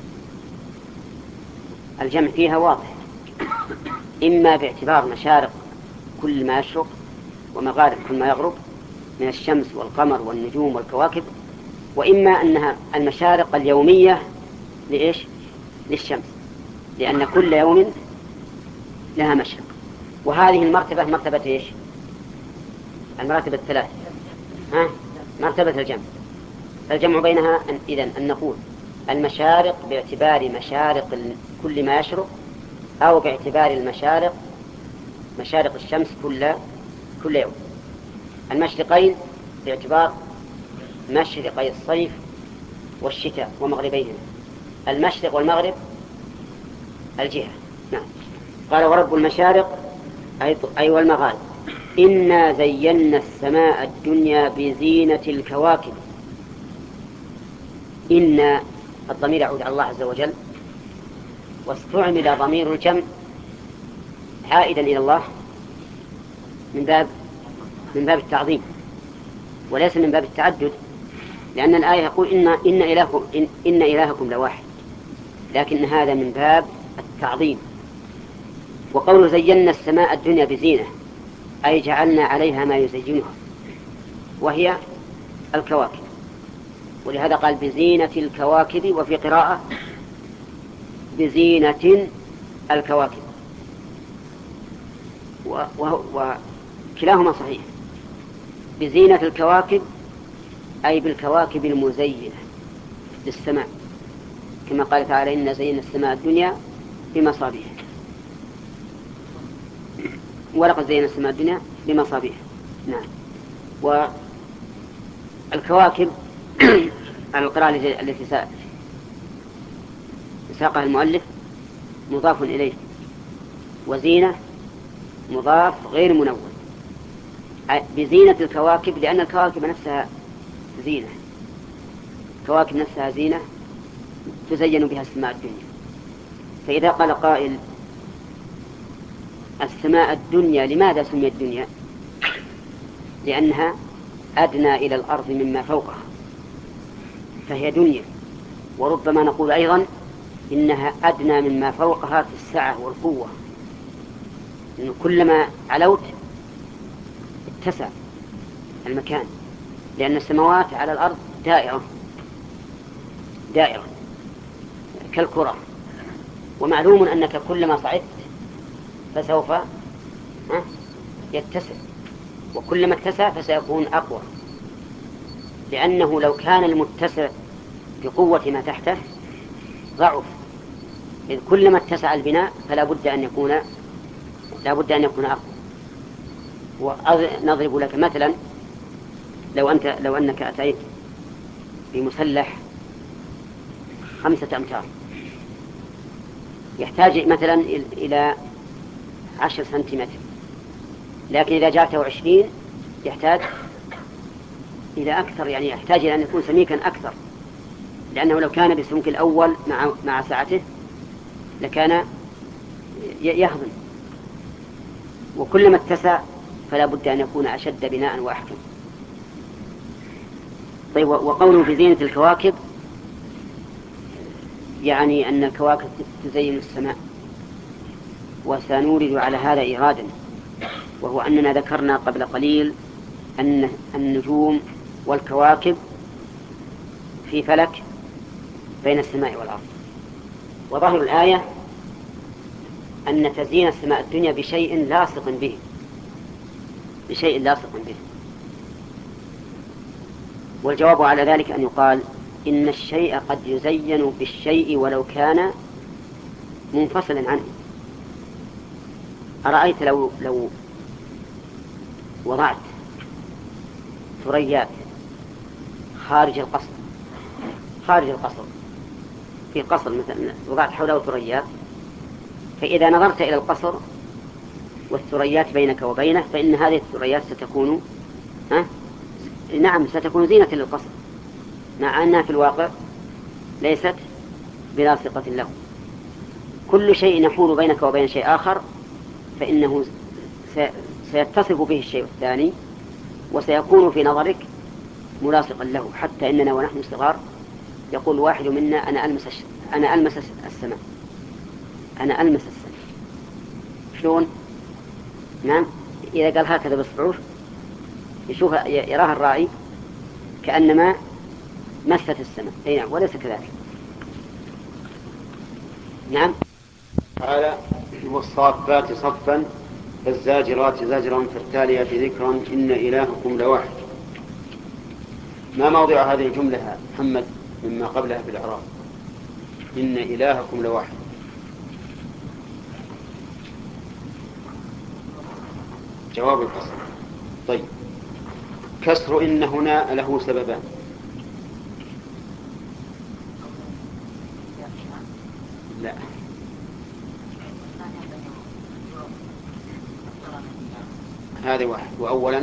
الجمع فيها واضح، إما باعتبار مشارق كل ما يشرق ومغارب كل ما يغرب من الشمس والقمر والنجوم والكواكب، وإما أنها المشارق اليومية لإيش؟ للشمس، لأن كل يوم لها مشرق. وهذه المرتبة مرتبة إيش؟ المراتب الثلاث، ها؟ مرتبة الجمع. فالجمع بينها إذن أن نقول المشارق باعتبار مشارق كل ما يشرق، أو باعتبار المشارق مشارق الشمس كل كل يوم. المشرقين باعتبار مشرقي الصيف والشتاء ومغربيهما، المشرق والمغرب الجهة. نعم. قال ورب المشارق أي والمغارب إنا زينا السماء الدنيا بزينة الكواكب. إن الضمير يعود على الله عز وجل، واستعمل ضمير الجمع عائدا إلى الله من باب من باب التعظيم وليس من باب التعدد، لأن الآية يقول إن إن إلهكم إن, إن إلهكم لواحد، لكن هذا من باب التعظيم. وقوله زينا السماء الدنيا بزينة أي جعلنا عليها ما يزينها، وهي الكواكب، ولهذا قال بزينة الكواكب، وفي قراءة بزينة الكواكب، وكلاهما صحيح. بزينة الكواكب أي بالكواكب المزينة للسماء، كما قال تعالى إن زينا السماء الدنيا بمصابيح، ولقد زينا السماء الدنيا بمصابيح. نعم. والكواكب على القراءة التي ساقها المؤلف مضاف إليه، وزينة مضاف غير منون. بزينة الكواكب لأن الكواكب نفسها زينة، الكواكب نفسها زينة تزين بها السماء الدنيا. فإذا قال قائل السماء الدنيا لماذا سميت الدنيا؟ لأنها أدنى إلى الأرض مما فوقها فهي دنيا. وربما نقول أيضا إنها أدنى مما فوقها في السعة والقوة، إنه كلما علوت اتسع المكان، لأن السماوات على الأرض دائرة دائرة كالكرة، ومعلوم أنك كلما صعدت فسوف يتسع، وكلما اتسع فسيكون أقوى، لأنه لو كان المتسع بقوة ما تحته ضعف، إذ كلما اتسع البناء فلا بد أن يكون لا بد أن يكون أقوى. ونضرب لك مثلا، لو أنت لو أنك أتيت بمسلح خمسة أمتار يحتاج مثلا إلى عشر سنتيمتر، لكن إذا جعلته عشرين يحتاج إلى أكثر، يعني يحتاج إلى أن يكون سميكا أكثر، لأنه لو كان بالسمك الأول مع مع سعته لكان يهضم، وكلما اتسع فلا بد أن يكون أشد بناء وأحكم. طيب، وقوله بزينة الكواكب يعني أن الكواكب تزين السماء، وسنورد على هذا إيرادا، وهو أننا ذكرنا قبل قليل أن النجوم والكواكب في فلك بين السماء والأرض، وظاهر الآية أن تزيين السماء الدنيا بشيء لاصق به بشيء لاصق به والجواب على ذلك أن يقال إن الشيء قد يزين بالشيء ولو كان منفصلا عنه. أرأيت لو لو وضعت ثريات خارج القصر خارج القصر في قصر مثلا، وضعت حوله ثريات، فإذا نظرت إلى القصر والثريات بينك وبينه فإن هذه الثريات ستكون ها؟ نعم ستكون زينة للقصر، مع أنها في الواقع ليست بلاصقة له. كل شيء يحول بينك وبين شيء آخر فإنه سيتصف به الشيء الثاني وسيكون في نظرك ملاصقا له، حتى إننا ونحن صغار يقول واحد منا أنا ألمس أنا ألمس السماء أنا ألمس السماء. شلون؟ نعم، إذا قال هكذا بالصعوف يشوف يراها الراعي كأنما مست السماء. أي نعم، وليس كذلك. نعم. قال والصافات صفا فالزاجرات زجرا فالتاليات ذكرا إن إلهكم لواحد. ما موضع هذه الجملة محمد مما قبلها في الإعراب؟ إن إلهكم لواحد. جواب القسم. طيب كسر إن هنا له سببان. لا هذا واحد. وأولا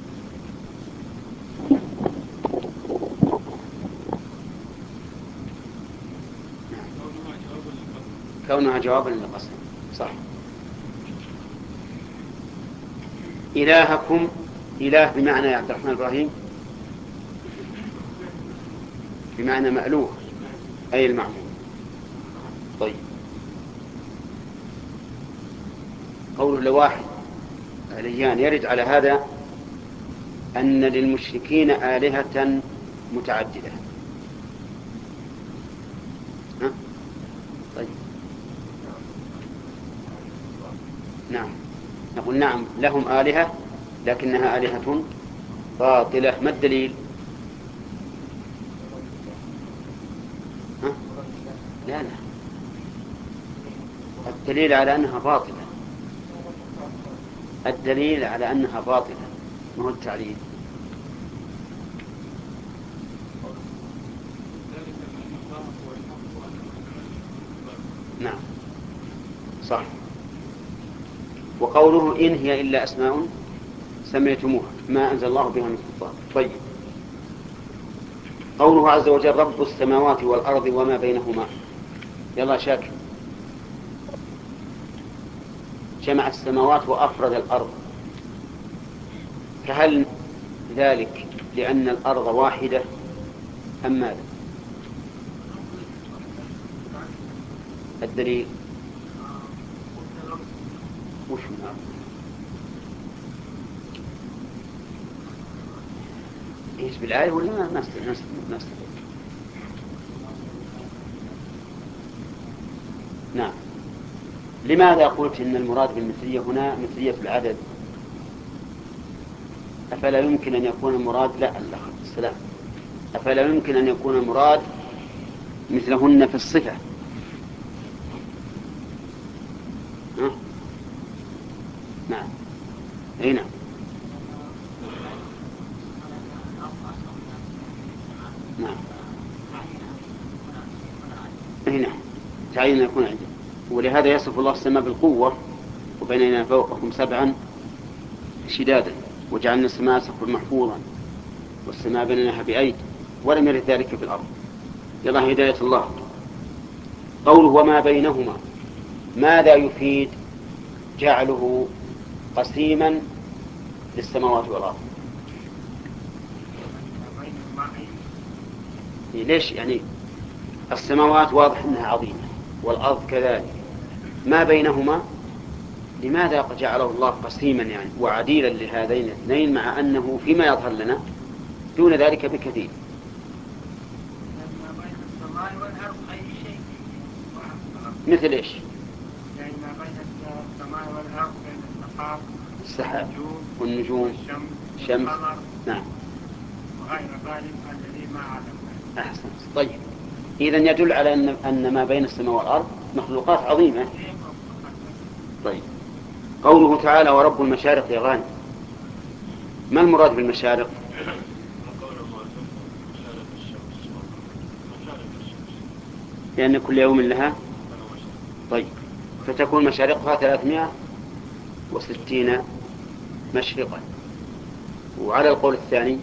كونها جوابا للقسم صح. إلهكم إله بمعنى يا عبد الرحمن إبراهيم بمعنى مألوه أي المعبود. طيب قوله لواحد عليان يرد على هذا أن للمشركين آلهة متعددة. ها؟ طيب نعم نقول نعم لهم آلهة لكنها آلهة باطلة. ما الدليل؟ ها؟ لا لا الدليل على أنها باطلة. الدليل على أنها باطلة ما هو التعليل. نعم صح. وقوله إن هي إلا أسماء سميتموها ما أنزل الله بها من سلطان. طيب قوله عز وجل رب السماوات والأرض وما بينهما. يلا شاكر. جمع السماوات وأفرد الأرض. فهل ذلك لأن الأرض واحدة أم ماذا؟ الدليل وش من الأرض؟ إيش بالآية ولا ما نستطيع؟ نعم. لماذا قلت إن المراد بالمثلية هنا مثلية العدد؟ أفلا يمكن أن يكون المراد لا السلام أفلا يمكن أن يكون المراد مثلهن في الصفة؟ ها؟ نعم أي نعم نعم أي نعم تعين أن يكون عنده. ولهذا يصف الله السماء بالقوة وبيننا فوقكم سبعا شدادا وجعلنا السماء سقفا محفوظا والسماء بنيناها بأيد ولم يرد ذلك في الأرض. يلا هداية الله. قوله وما بينهما ماذا يفيد جعله قسيما للسماوات والأرض؟ ليش يعني السماوات واضح أنها عظيمة والأرض كذلك ما بينهما لماذا جعله الله قسيما يعني وعديلا لهذين الاثنين مع أنه فيما يظهر لنا دون ذلك بكثير؟ مثل إيش؟ يعني ما بين السماء والأرض بين السحاب السحاب والنجوم الشمس نعم وغير ذلك الذي ما علم. أحسن. طيب إذن يدل على أن أن ما بين السماء والأرض مخلوقات عظيمة. طيب قوله تعالى ورب المشارق يغاني ما المراد بالمشارق؟ لأن كل يوم لها. طيب فتكون مشارقها ثلاثمائة وستين مشرقا. وعلى القول الثاني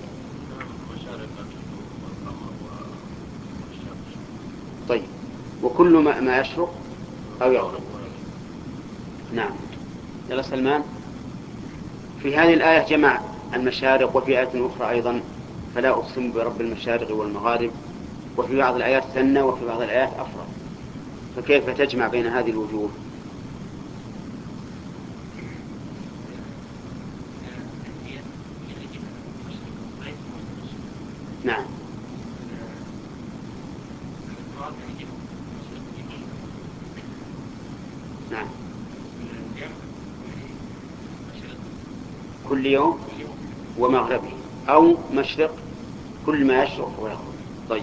طيب وكل ما, ما يشرق أو يغرب. نعم يلا سلمان. في هذه الآية جمع المشارق وفي آية أخرى أيضا فلا أقسم برب المشارق والمغارب وفي بعض الآيات ثنى وفي بعض الآيات أفرد. فكيف تجمع بين هذه الوجوه؟ نعم نعم كل يوم ومغربه أو مشرق كل ما يشرق ويغرب. طيب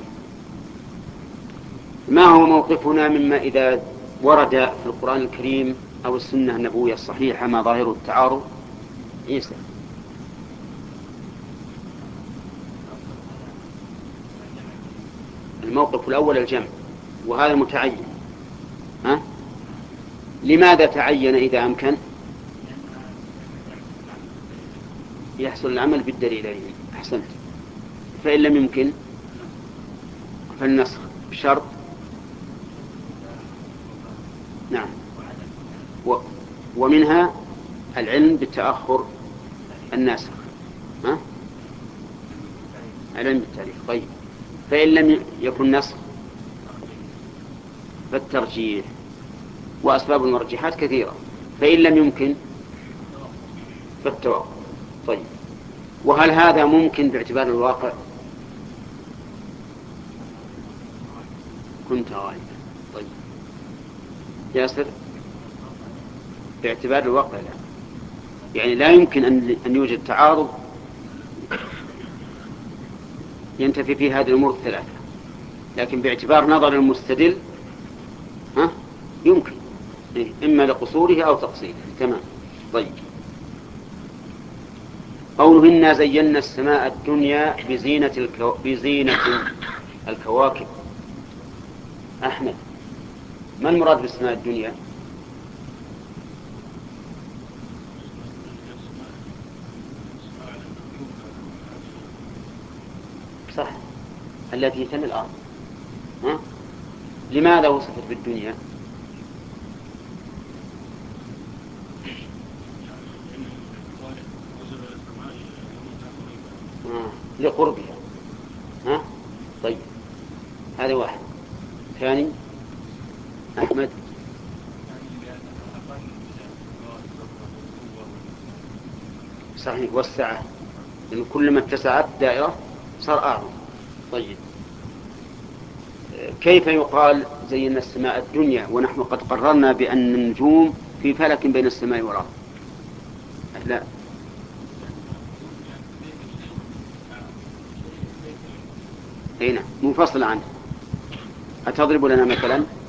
ما هو موقفنا مما إذا ورد في القرآن الكريم أو السنة النبوية الصحيحة ما ظاهر التعارض عيسى. الموقف الأول الجمع، وهذا متعين. ها؟ لماذا تعين إذا أمكن؟ يحصل العمل بالدليلين. أحسنت. فإن لم يمكن فالنسخ بشرط. نعم. و... ومنها العلم بالتأخر الناسخ. ها؟ العلم بالتاريخ. طيب، فإن لم يكن نسخ فالترجيح، وأسباب المرجحات كثيرة. فإن لم يمكن فالتوقف. طيب، وهل هذا ممكن باعتبار الواقع؟ كنت غالبا. طيب ياسر، باعتبار الواقع لا، يعني لا يمكن أن يوجد تعارض ينتفي في هذه الأمور الثلاثة، لكن باعتبار نظر المستدل ها يمكن، إما لقصوره أو تقصيره. تمام. طيب، قوله إنا زينا السماء الدنيا بزينة, الكو... بزينة الكواكب. أحمد، ما المراد بالسماء الدنيا؟ صح، التي تلي الأرض. ها؟ لماذا وصفت بالدنيا؟ آه. لقربها. ها؟ طيب، هذا واحد. ثاني أحمد. صحيح، والسعة، لأن كلما اتسعت دائرة صار أعظم. طيب، كيف يقال زينا السماء الدنيا ونحن قد قررنا بأن النجوم في فلك بين السماء والأرض؟ لا، هنا منفصل عنه. أتضرب لنا مثلا؟